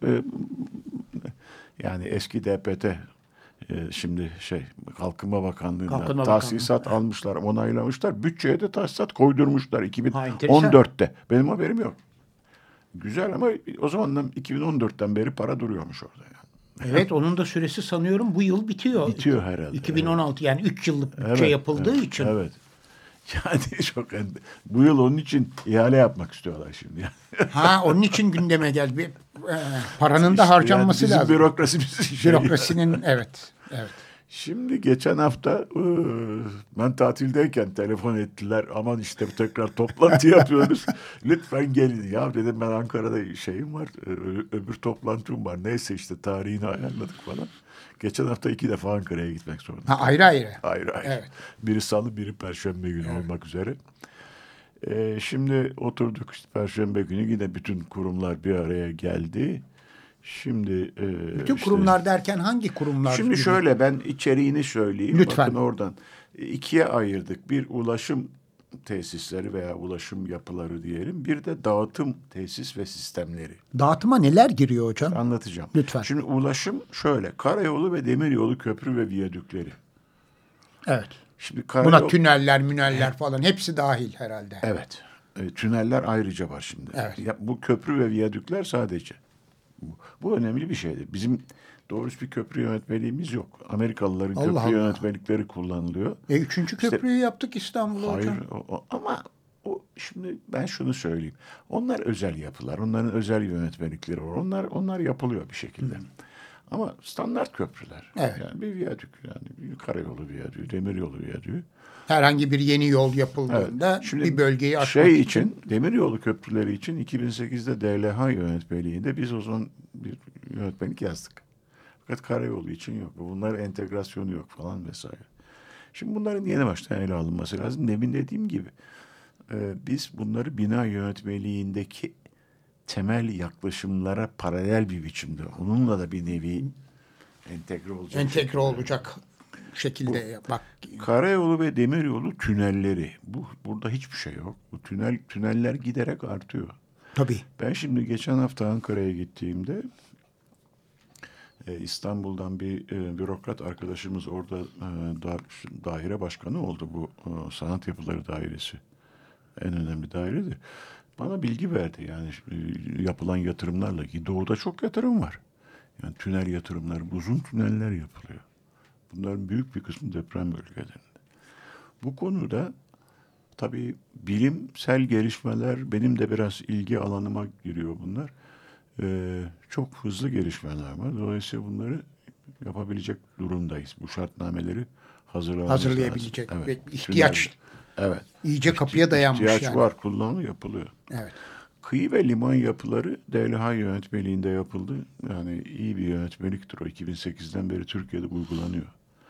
Yani eski DPT şimdi Kalkınma Bakanlığı'ndan tahsisat almışlar, onaylamışlar. Bütçeye de tahsisat koydurmuşlar 2014'te. Benim haberim yok. Güzel ama o zamandan 2014'ten beri para duruyormuş orada yani. Evet, onun da süresi sanıyorum bu yıl bitiyor. Bitiyor herhalde. 2016 yani 3 yıllık bütçe yapıldığı için. Evet. Yani bu yıl onun için ihale yapmak istiyorlar şimdi. Onun için gündeme geldi. Paranın da harcanması yani lazım. Bürokrasinin evet. Şimdi geçen hafta ben tatildeyken telefon ettiler. Aman işte tekrar toplantı yapıyoruz. Lütfen gelin. Ya dedim, ben Ankara'da şeyim var. Öbür toplantım var. Neyse işte tarihini ayarladık falan. Geçen hafta 2 defa Ankara'ya gitmek zorunda. Ayrı. Ayrı. Evet. Biri salı, biri perşembe günü olmak üzere. Şimdi oturduk işte perşembe günü, yine bütün kurumlar bir araya geldi. Şimdi bütün kurumlar derken hangi kurumlar? Şimdi şöyle, ben içeriğini söyleyeyim. Lütfen. Bakın oradan 2'ye ayırdık. Bir ulaşım tesisleri veya ulaşım yapıları diyelim. Bir de dağıtım tesis ve sistemleri. Dağıtıma neler giriyor hocam? Anlatacağım. Lütfen. Şimdi ulaşım şöyle: karayolu ve demiryolu, köprü ve viyadükleri. Evet. Şimdi buna tüneller falan hepsi dahil herhalde. Evet. Tüneller ayrıca var şimdi. Evet. Bu köprü ve viyadükler sadece. Bu önemli bir şeydir. Bizim doğrusu bir köprü yönetmeliğimiz yok. Amerikalıların köprü yönetmelikleri kullanılıyor. 3. köprüyü yaptık İstanbul'a hocam. Hayır ama şimdi ben şunu söyleyeyim. Onlar özel yapılar. Onların özel yönetmelikleri var. Onlar yapılıyor bir şekilde. Ama standart köprüler. Evet. Yani bir viyadük, yani bir karayolu viyadüğü, demiryolu viyadüğü. Herhangi bir yeni yol yapıldığında bir bölgeyi aşmak için demiryolu köprüleri için 2008'de DLH yönetmeliğinde biz o zaman bir yönetmelik yazdık. Fakat karayolu için yok. Bunların entegrasyonu yok falan vesaire. Şimdi bunların yeni baştan ele alınması lazım. Demin dediğim gibi biz bunları bina yönetmeliğindeki temel yaklaşımlara paralel bir biçimde, onunla da bir nevi entegre olacak şekilde bak. Karayolu ve demiryolu tünelleri. Burada hiçbir şey yok. Bu tüneller giderek artıyor. Tabii. Ben şimdi geçen hafta Ankara'ya gittiğimde İstanbul'dan bir bürokrat arkadaşımız orada daire başkanı oldu, bu sanat yapıları dairesi. En önemli dairedir. Bana bilgi verdi, yani yapılan yatırımlarla, ki doğuda çok yatırım var. Yani tünel yatırımları, uzun tüneller yapılıyor. Bunların büyük bir kısmı deprem bölgelerinde. Bu konuda tabii bilimsel gelişmeler, benim de biraz ilgi alanıma giriyor bunlar. Çok hızlı gelişmeler var. Dolayısıyla bunları yapabilecek durumdayız. Bu şartnameleri hazırlayabilecek lazım. ve ihtiyaç. Evet. İyice kapıya dayanmış ihtiyaç yani. var, kullanımı yapılıyor. Evet. Kıyı ve liman yapıları DLH yönetmeliğinde yapıldı. Yani iyi bir yönetmeliktir o. 2008'den beri Türkiye'de uygulanıyor.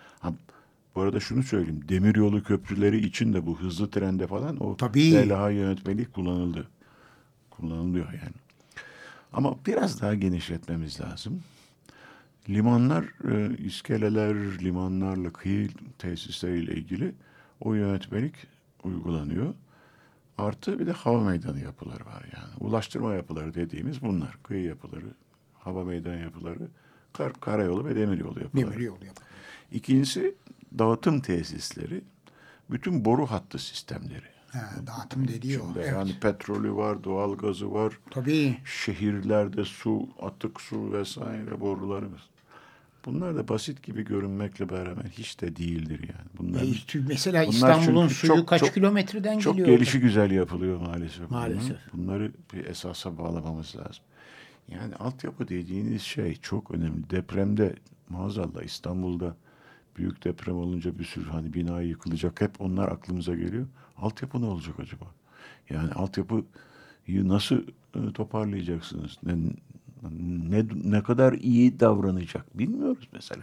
Bu arada şunu söyleyeyim. Demiryolu köprüleri için de bu hızlı trende falan o DLH yönetmeliği kullanılıyor yani. Ama biraz daha genişletmemiz lazım. Limanlar, iskeleler, limanlarla, kıyı tesisleriyle ilgili o yönetmelik uygulanıyor. Artı bir de hava meydanı yapıları var yani. Ulaştırma yapıları dediğimiz bunlar. Kıyı yapıları, hava meydan yapıları, karayolu ve demiryolu yapıları. İkincisi dağıtım tesisleri, bütün boru hattı sistemleri. Dağıtım dediği o. Evet. Yani petrolü var, doğalgazı var. Tabii. Şehirlerde su, atık su vesaire borularımız. Bunlar da basit gibi görünmekle beraber hiç de değildir yani. Mesela İstanbul'un suyu kaç kilometreden geliyor? Çok gelişigüzel yapılıyor maalesef. Maalesef. Bunları bir esasa bağlamamız lazım. Yani altyapı dediğiniz şey çok önemli. Depremde maazallah İstanbul'da büyük deprem olunca bir sürü bina yıkılacak. Hep onlar aklımıza geliyor. Altyapı ne olacak acaba? Yani altyapıyı nasıl toparlayacaksınız? Ne kadar iyi davranacak bilmiyoruz mesela.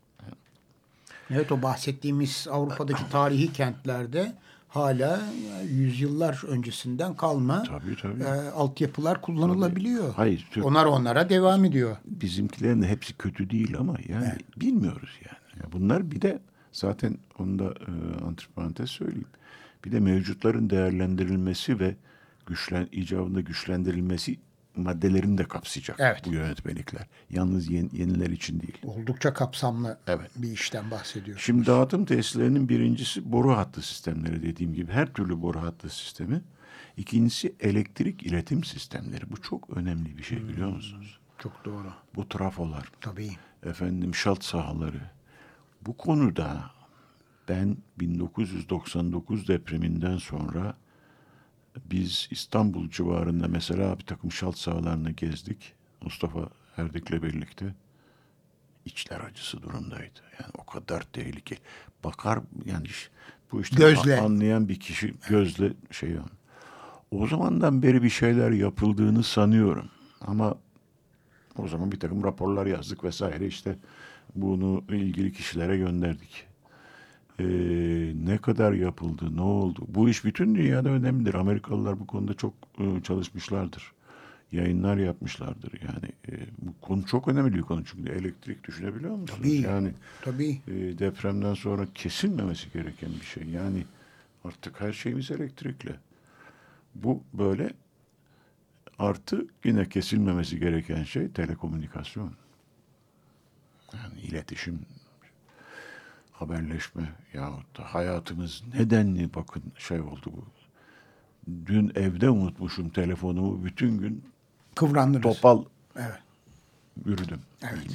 Evet, o bahsettiğimiz Avrupa'daki tarihi kentlerde hala yüzyıllar öncesinden kalma altyapılar kullanılabiliyor. Hayır, onlara devam ediyor. Bizimkilerin de hepsi kötü değil ama yani bilmiyoruz yani. Bunlar bir de zaten onu da antiparantez söyleyeyim. Bir de mevcutların değerlendirilmesi ve icabında güçlendirilmesi maddelerini de kapsayacak bu yönetmelikler. Yalnız yeniler için değil. Oldukça kapsamlı bir işten bahsediyorsunuz. Şimdi dağıtım tesislerinin birincisi boru hattı sistemleri, dediğim gibi her türlü boru hattı sistemi. İkincisi elektrik iletim sistemleri. Bu çok önemli bir şey, biliyor musunuz? Çok doğru. Bu trafolar. Tabii. Şalt sahaları. Bu konuda ben 1999 depreminden sonra biz İstanbul civarında mesela bir takım şalt sahalarını gezdik. Mustafa Erdik'le birlikte. İçler acısı durumdaydı. Yani o kadar tehlikeli. Bakar yani bu işte gözle anlayan bir kişi gözle o zamandan beri bir şeyler yapıldığını sanıyorum. Ama o zaman bir takım raporlar yazdık vesaire, işte bunu ilgili kişilere gönderdik. Ne kadar yapıldı, ne oldu? Bu iş bütün dünyada önemlidir. Amerikalılar bu konuda çok çalışmışlardır. Yayınlar yapmışlardır. Yani bu konu çok önemli bir konu, çünkü elektrik, düşünebiliyor musunuz? Tabii. Yani tabii. Depremden sonra kesilmemesi gereken bir şey. Yani artık her şeyimiz elektrikle. Bu böyle. Artı yine kesilmemesi gereken şey telekomünikasyon. Yani iletişim, haberleşme yahut da hayatımız nedenli bakın oldu bu. Dün evde unutmuşum telefonumu, bütün gün kıvrandınız. Topal yürüdüm. Evet.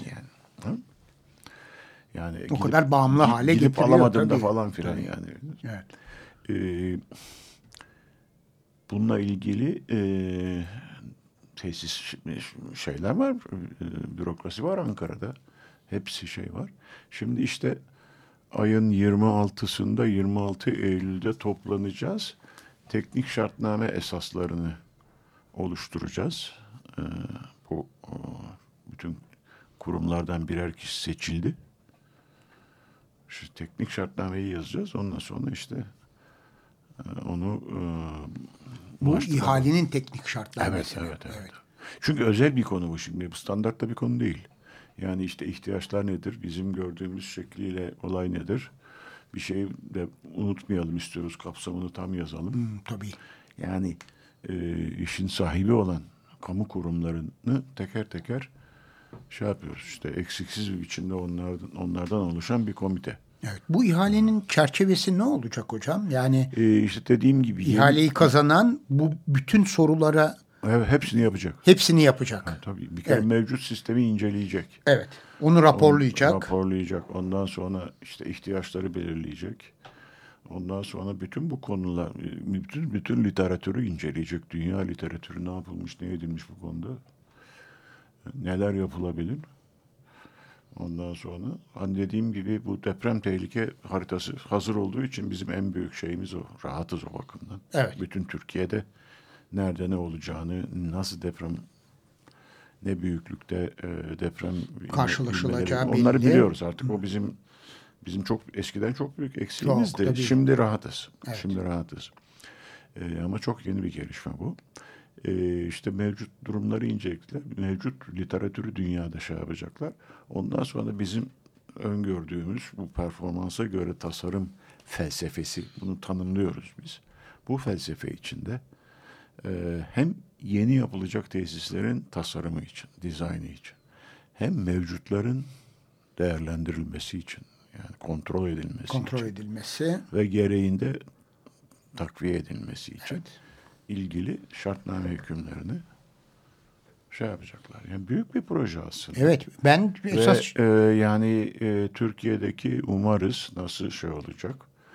Yani o kadar bağımlı hale getiriyor. Gidip alamadım da falan filan yani. Evet. Bununla ilgili tesis şeyler var, bürokrasi var Ankara'da. Hepsi var. Şimdi işte ayın 26'sında 26 Eylül'de toplanacağız. Teknik şartname esaslarını oluşturacağız. Bu bütün kurumlardan birer kişi seçildi. Şu teknik şartnameyi yazacağız. Ondan sonra işte onu bu ihalenin teknik şartnamesi. Evet. Çünkü özel bir konu bu şimdi. Bu standartta bir konu değil. Yani işte ihtiyaçlar nedir? Bizim gördüğümüz şekliyle olay nedir? Bir şeyi de unutmayalım istiyoruz. Kapsamını tam yazalım. Tabii. Yani işin sahibi olan kamu kurumlarını teker teker yapıyoruz. İşte eksiksiz bir biçimde onlardan oluşan bir komite. Evet. Bu ihalenin çerçevesi ne olacak hocam? Yani işte dediğim gibi ihaleyi kazanan bu bütün sorulara hepsini yapacak. Hepsini yapacak. Tabii. Bir kere mevcut sistemi inceleyecek. Evet. Onu raporlayacak. Ondan sonra işte ihtiyaçları belirleyecek. Ondan sonra bütün bu konular, bütün literatürü inceleyecek. Dünya literatürü ne yapılmış, ne edilmiş bu konuda. Neler yapılabilir? Ondan sonra dediğim gibi bu deprem tehlike haritası hazır olduğu için bizim en büyük şeyimiz o. Rahatız o bakımdan. Evet. Bütün Türkiye'de nerede ne olacağını, nasıl deprem, ne büyüklükte deprem karşılaşılacağı belli. Onları biliyoruz artık. O bizim çok eskiden çok büyük eksiğimizdi. Şimdi rahatız. Evet. Şimdi rahatız. Ama çok yeni bir gelişme bu. İşte mevcut durumları inceleyecekler. Mevcut literatürü dünyada yapacaklar. Ondan sonra bizim öngördüğümüz bu performansa göre tasarım felsefesi, bunu tanımlıyoruz biz. Bu felsefe içinde hem yeni yapılacak tesislerin tasarımı için, dizaynı için, hem mevcutların değerlendirilmesi için, yani kontrol edilmesi ve gereğinde takviye edilmesi için ilgili şartname hükümlerini yapacaklar. Yani büyük bir proje aslında. Evet, ben esas Türkiye'deki umarız nasıl olacak.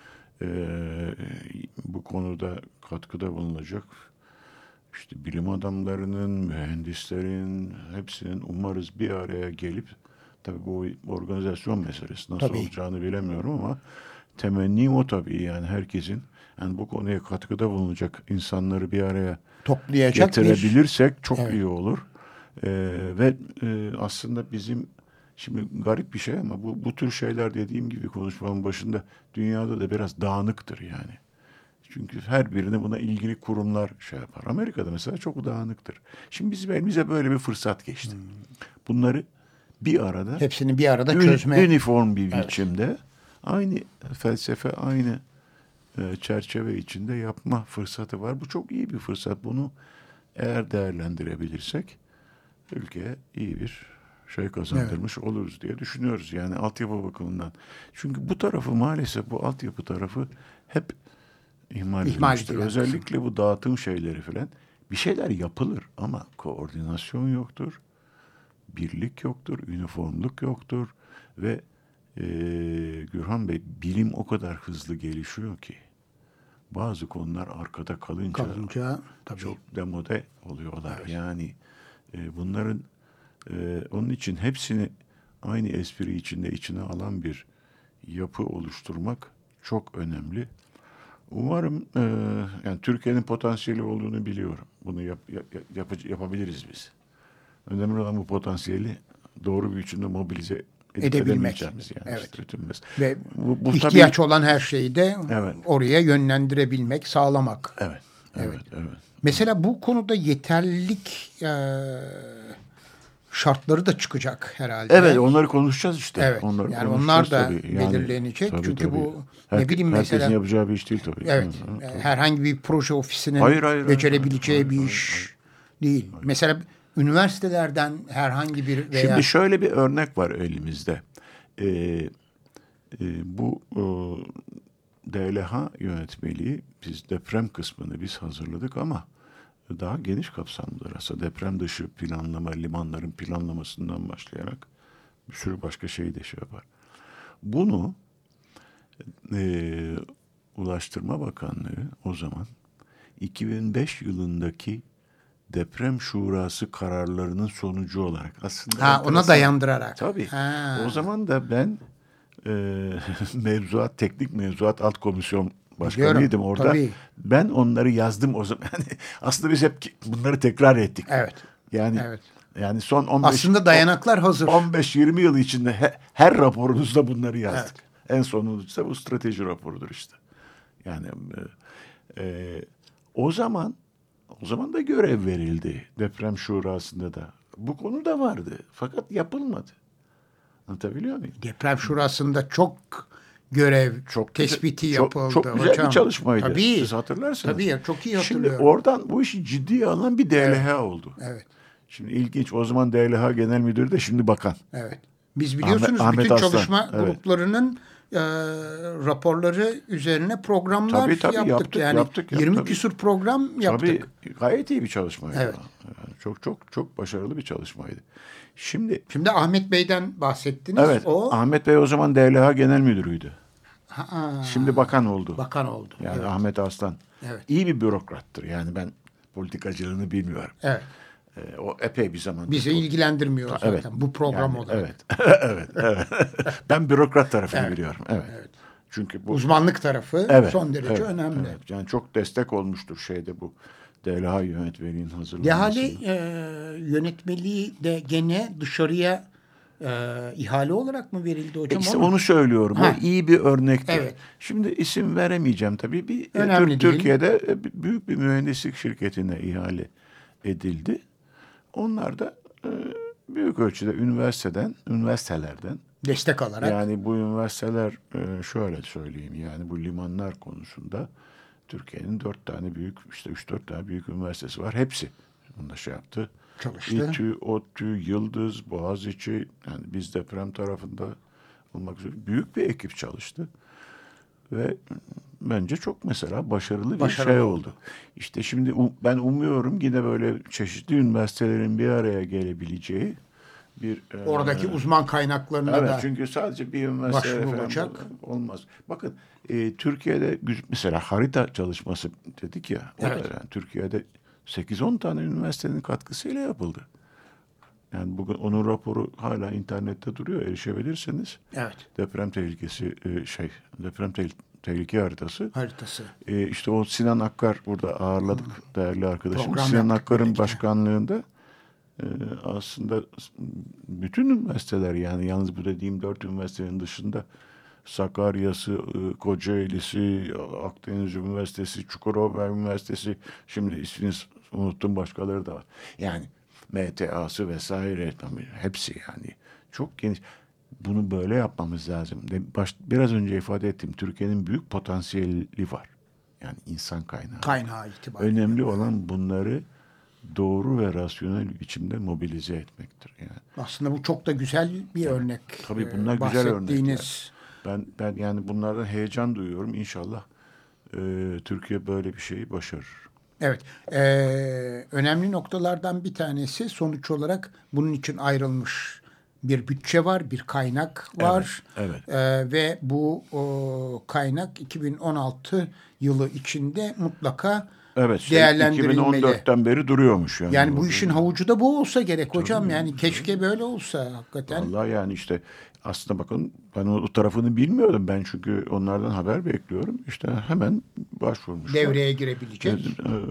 Bu konuda katkıda bulunacak. İşte bilim adamlarının, mühendislerin hepsinin umarız bir araya gelip, tabii bu organizasyon meselesi nasıl olacağını bilemiyorum ama temennim o tabii, yani herkesin bu konuya katkıda bulunacak insanları bir araya toplayacak getirebilirsek çok iyi olur. Ve aslında bizim şimdi garip bir şey ama bu tür şeyler, dediğim gibi konuşmamın başında, dünyada da biraz dağınıktır yani. Çünkü her birine buna ilgili kurumlar yapar. Amerika'da mesela çok dağınıktır. Şimdi bizim elimize böyle bir fırsat geçti. Bunları bir arada, hepsini bir arada çözme, uniform bir biçimde, aynı felsefe, aynı çerçeve içinde yapma fırsatı var. Bu çok iyi bir fırsat. Bunu eğer değerlendirebilirsek ülkeye iyi bir şey kazandırmış oluruz diye düşünüyoruz. Yani altyapı bakımından. Çünkü bu tarafı maalesef bu altyapı tarafı hep ihmal edilmiştir. Özellikle bu dağıtım şeyleri falan. Bir şeyler yapılır ama koordinasyon yoktur. Birlik yoktur. Üniformluk yoktur. Ve Gürhan Bey, bilim o kadar hızlı gelişiyor ki bazı konular arkada kalınca tabii. Çok demode oluyorlar. Evet. Yani bunların onun için hepsini aynı espri içine alan bir yapı oluşturmak çok önemli. Umarım yani Türkiye'nin potansiyeli olduğunu biliyorum. Bunu yapabiliriz biz. Önemli olan bu potansiyeli doğru bir biçimde mobilize edebilmek. Yani evet. İşte ve bu ihtiyaç olan her şeyi de oraya yönlendirebilmek, sağlamak. Evet. Mesela bu konuda yeterlilik şartları da çıkacak herhalde. Evet, onları konuşacağız işte. Evet. Yani onlar da belirlenecek. Tabii, çünkü tabii. bu ne bileyim mesela. Herkesin yapacağı bir iş değil tabii. Evet. Herhangi bir proje ofisinin becerebileceği bir iş değil. Mesela üniversitelerden herhangi bir veya... Şimdi şöyle bir örnek var elimizde. Bu DLH yönetmeliği, biz deprem kısmını biz hazırladık ama daha geniş kapsamlıdır. Aslında deprem dışı planlama, limanların planlamasından başlayarak bir sürü başka şey de şey yapar. Bunu Ulaştırma Bakanlığı o zaman 2005 yılındaki Deprem Şurası kararlarının sonucu olarak aslında ona dayandırarak. Tabii. O zaman da ben teknik mevzuat alt komisyon başkanıydım orada. Tabii. Ben onları yazdım o zaman. Yani aslında biz hep bunları tekrar ettik. Evet. Yani son 15 aslında dayanaklar hazır. 15-20 yıl içinde her raporumuzda bunları yazdık. Evet. En sonuncusu bu strateji raporudur işte. Yani o zaman da görev verildi deprem şurasında da. Bu konu da vardı. Fakat yapılmadı. Anlatabiliyor muyum? Deprem şurasında çok görev, tespiti yapıldı. Çok güzel bir çalışmaydı. Tabii. Siz hatırlarsınız. Tabii, çok iyi hatırlıyorum. Şimdi oradan bu işi ciddiye alan bir DLH oldu. Evet. Şimdi ilginç. O zaman DLH Genel Müdürü de şimdi bakan. Evet. Biz biliyorsunuz Ahmet bütün Aslan. çalışma gruplarının raporları üzerine programlar yaptık. Yaptık. 20 küsur program yaptık. Tabii gayet iyi bir çalışmaydı. Evet. Yani çok başarılı bir çalışmaydı. Şimdi Ahmet Bey'den bahsettiniz. Evet. Ahmet Bey o zaman DLH Genel Müdürüydü. Şimdi bakan oldu. Yani evet. Ahmet Aslan. Evet. İyi bir bürokrattır. Yani ben politikacılığını bilmiyorum. Evet. O epey bir zaman. Bizi ilgilendirmiyor zaten bu program olarak. Evet. Ben bürokrat tarafını biliyorum. Evet. Çünkü bu uzmanlık tarafı son derece önemli. Evet. Yani çok destek olmuştur bu DLH yönetmeliğinin hazırlanması. DLH yönetmeliği de gene dışarıya ihale olarak mı verildi hocam? İşte onu söylüyorum. O iyi bir örnekti. Evet. Şimdi isim veremeyeceğim tabii. Türkiye'de büyük bir mühendislik şirketine ihale edildi. Onlar da büyük ölçüde üniversitelerden destek alarak. Yani bu üniversiteler şöyle söyleyeyim, yani bu limanlar konusunda Türkiye'nin 4 tane büyük, işte 3-4 tane büyük üniversitesi var. Hepsi bunda yaptı. Çalıştı. İTÜ, ODTÜ, Yıldız, Boğaziçi, yani biz deprem tarafında olmak üzere büyük bir ekip çalıştı. Ve bence çok mesela başarılı bir şey oldu. İşte şimdi ben umuyorum yine böyle çeşitli üniversitelerin bir araya gelebileceği bir... Oradaki uzman kaynaklarına da... Evet, çünkü sadece bir üniversite falan olmaz. Bakın Türkiye'de mesela harita çalışması dedik ya. Evet. Yani Türkiye'de 8-10 tane üniversitenin katkısıyla yapıldı. Yani bugün onun raporu hala internette duruyor, erişebilirsiniz. Evet. Deprem tehlikesi tehlike haritası. İşte o Sinan Akkar burada ağırladık değerli arkadaşım. Sinan Akkar'ın başkanlığında aslında bütün üniversiteler, yani yalnız bu dediğim 4 üniversitenin dışında Sakarya'sı, Kocaeli'si, Akdeniz Üniversitesi, Çukurova Üniversitesi, şimdi ismini unuttum, başkaları da var. Yani MTA'sı vesaire hepsi yani çok geniş. bunu böyle yapmamız lazım. Biraz önce ifade ettiğim Türkiye'nin büyük potansiyeli var. Yani insan kaynağı. Kaynağı itibariyle. Önemli olan bunları doğru ve rasyonel biçimde mobilize etmektir. Yani. Aslında bu çok da güzel bir örnek. Tabii bunlar güzel örnekler. Ben yani bunlardan heyecan duyuyorum. İnşallah Türkiye böyle bir şeyi başarır. Evet. Önemli noktalardan bir tanesi sonuç olarak bunun için ayrılmış bir bütçe var, bir kaynak var. Evet. Ve bu kaynak 2016 yılı içinde mutlaka değerlendirilmeli. 2014'ten beri duruyormuş. Yani bu işin havucu da bu olsa gerek hocam. Yani keşke böyle olsa hakikaten. Vallahi yani işte aslında bakın ben o tarafını bilmiyordum. Ben çünkü onlardan haber bekliyorum. İşte hemen başvurmuşlar. Devreye girebilecek.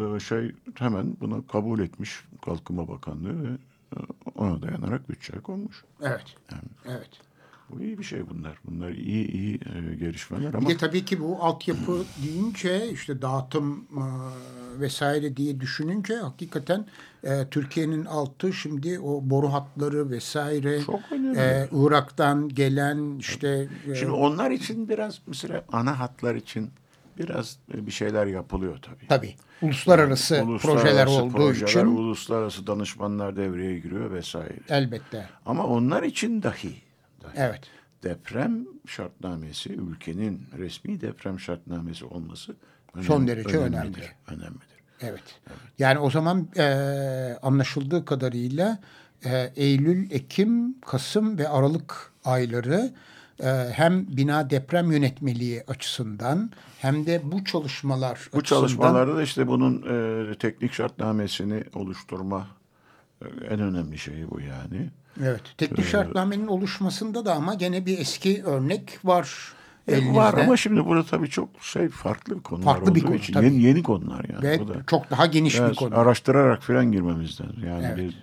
Hemen bunu kabul etmiş Kalkınma Bakanlığı ve ona dayanarak bütçe konmuş. Evet. Evet. Bu iyi bir şey bunlar. Bunlar iyi gelişmeler ama... Bir de tabii ki bu altyapı deyince işte dağıtım vesaire diye düşününce hakikaten Türkiye'nin altı şimdi o boru hatları vesaire çok önemli. Irak'tan gelen işte... Şimdi onlar için biraz mesela ana hatlar için biraz bir şeyler yapılıyor tabii. Tabii. Uluslararası projeler olduğu için. Uluslararası danışmanlar devreye giriyor vesaire. Elbette. Ama onlar için dahi evet. Deprem şartnamesi, ülkenin resmi deprem şartnamesi olması son derece önemlidir. Evet. Yani o zaman anlaşıldığı kadarıyla Eylül, Ekim, Kasım ve Aralık ayları hem bina deprem yönetmeliği açısından hem de bu çalışmalar açısından. Bu çalışmalarda da işte bunun teknik şartnamesini oluşturma en önemli şeyi bu yani. Evet. Teknik şartnamenin oluşmasında da ama gene bir eski örnek var. Var ama şimdi burada tabii çok farklı bir konular olduğu için yeni konular yani. Ve bu da çok daha geniş bir konu. Araştırarak falan girmemiz lazım. Yani evet.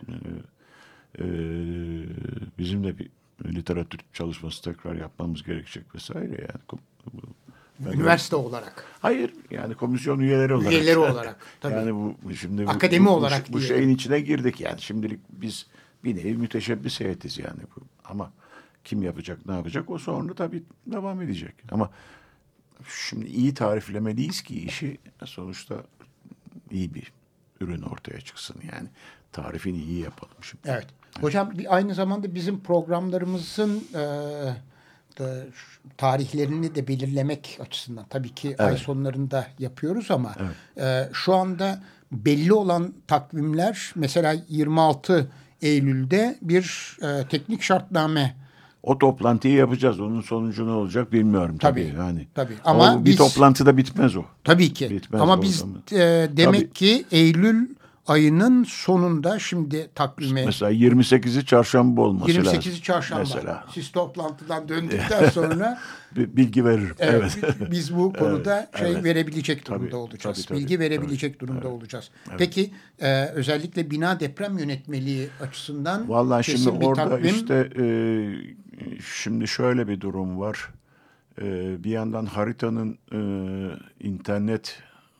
Bizim de bir literatür çalışması tekrar yapmamız gerekecek vesaire yani. Üniversite olarak. Hayır yani komisyon üyeleri olarak. Üyeleri olarak. Tabii. Yani bu şimdi akademi olarak bu şeyin içine girdik yani. Şimdilik biz bir nevi müteşebbis heyetiz yani. Ama kim yapacak, ne yapacak o sonra tabii devam edecek. Ama şimdi iyi tariflemeliyiz ki işi sonuçta iyi bir ürün ortaya çıksın yani. Tarifini iyi yapalım şimdi. Evet. Hocam aynı zamanda bizim programlarımızın tarihlerini de belirlemek açısından tabii ki ay sonlarında yapıyoruz ama şu anda belli olan takvimler mesela 26 Eylül'de bir teknik şartname. O toplantıyı yapacağız. Onun sonucu ne olacak bilmiyorum tabii. Yani. Tabii. Ama bir toplantıda bitmez o. Tabii ki. Bitmez ama biz demek ki Eylül ayının sonunda şimdi takvime... Mesela 28'i çarşamba olması 28'i lazım. 28'i çarşamba. Mesela. Siz toplantıdan döndükten sonra... bilgi veririm. Evet. Biz bu konuda verebilecek durumda olacağız. Tabii, bilgi verebilecek durumda olacağız. Evet. Peki özellikle bina deprem yönetmeliği açısından... Vallahi şimdi orada takvim... işte şimdi şöyle bir durum var. Bir yandan haritanın internet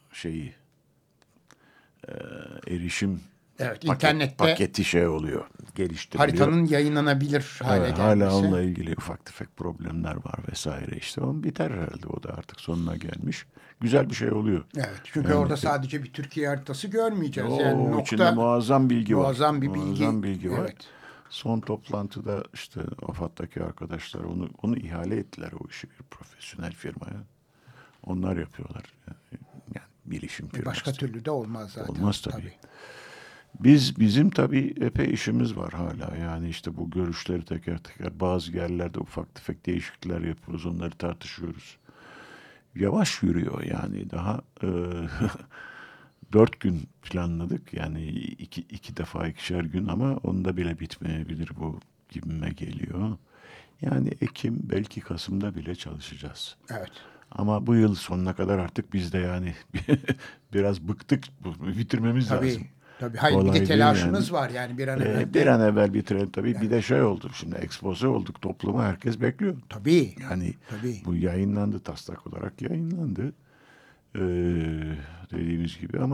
erişim internette paketi oluyor, geliştiriliyor. Haritanın yayınlanabilir hale gelmesi. Hala onunla ilgili ufak tefek problemler var vesaire işte. O biter herhalde, o da artık sonuna gelmiş. Güzel bir şey oluyor. Evet, çünkü orada sadece bir Türkiye haritası görmeyeceğiz. Yani içinde muazzam bilgi var. Muazzam bilgi var. Evet. Son toplantıda işte AFAD'daki arkadaşlar onu ihale ettiler, o işi bir profesyonel firmaya. Onlar yapıyorlar. Yani bilişim firması. Başka türlü de olmaz zaten. Olmaz tabii. Bizim tabii epey işimiz var hala. Yani işte bu görüşleri teker teker bazı yerlerde ufak tefek değişiklikler yapıyoruz. Onları tartışıyoruz. Yavaş yürüyor yani. Daha 4 gün planladık. Yani iki defa 2'şer gün ama onda bile bitmeyebilir bu gibime geliyor. Yani Ekim belki Kasım'da bile çalışacağız. Evet. Ama bu yıl sonuna kadar artık biz de yani biraz bıktık. Bitirmemiz lazım. Tabii. Hayır, bir de telaşınız var yani bir an evvel. Bir an evvel bitirelim tabii. Yani. Bir de oldu şimdi, ekspoze olduk, toplumu herkes bekliyor. Tabii. Yani bu yayınlandı, taslak olarak yayınlandı. Dediğimiz gibi ama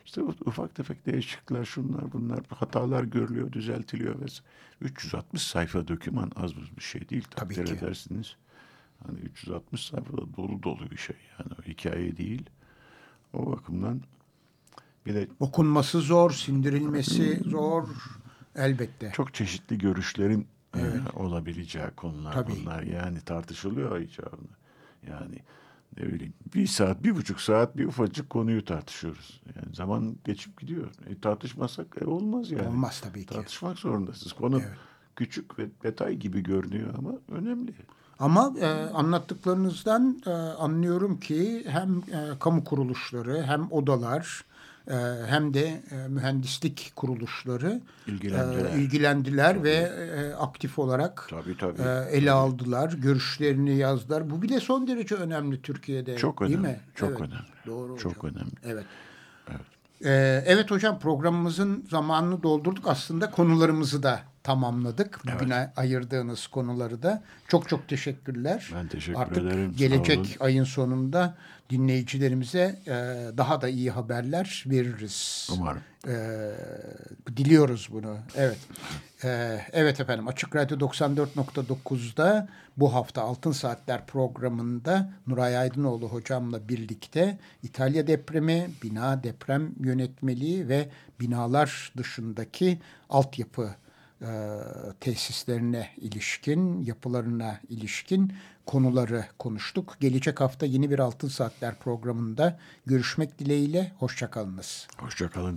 İşte ufak tefek değişiklikler, şunlar bunlar, hatalar görülüyor, düzeltiliyor vesaire. 360 sayfa doküman az bir şey değil, takdir edersiniz. Hani 360 sayfada dolu dolu bir şey, yani o hikaye değil. O bakımdan bir de okunması zor, sindirilmesi zor elbette. Çok çeşitli görüşlerin olabileceği konular bunlar. Yani tartışılıyor icabında. Yani ne bileyim 1 saat, 1,5 saat bir ufacık konuyu tartışıyoruz. Yani zaman geçip gidiyor. Tartışmasak olmaz yani. Olmaz tabii ki. Tartışmak zorundasınız. Konu küçük ve detay gibi görünüyor ama önemli. Ama anlattıklarınızdan anlıyorum ki hem kamu kuruluşları hem odalar hem de mühendislik kuruluşları ilgilendiler ve aktif olarak ele aldılar, görüşlerini yazdılar. Bu bile son derece önemli Türkiye'de, çok değil önemli, mi? çok önemli. Doğru çok hocam. önemli. Evet. Evet hocam, programımızın zamanını doldurduk. Aslında konularımızı da tamamladık. Bugüne ayırdığınız konuları da. Çok çok teşekkürler. Ben teşekkür Artık ederim. Artık gelecek ayın sonunda dinleyicilerimize daha da iyi haberler veririz. Umarım. Diliyoruz bunu. Evet. Evet efendim, Açık Radyo 94.9'da bu hafta Altın Saatler programında Nuray Aydınoğlu hocamla birlikte İtalya depremi, bina deprem yönetmeliği ve binalar dışındaki altyapı tesislerine ilişkin, yapılarına ilişkin konuları konuştuk. Gelecek hafta yeni bir Altın Saatler programında görüşmek dileğiyle. Hoşça kalınız. Hoşça kalın.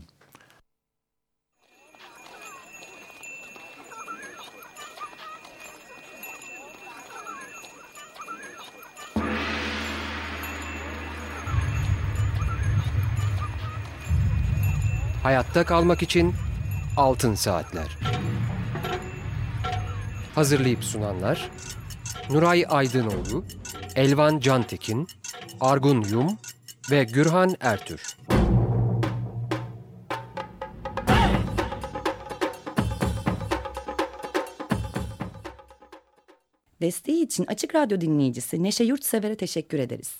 Hayatta kalmak için Altın Saatler. Hazırlayıp sunanlar Nuray Aydınoğlu, Elvan Cantekin, Argun Yum ve Gürhan Ertür. Desteği için Açık Radyo dinleyicisi Neşe Yurtsever'e teşekkür ederiz.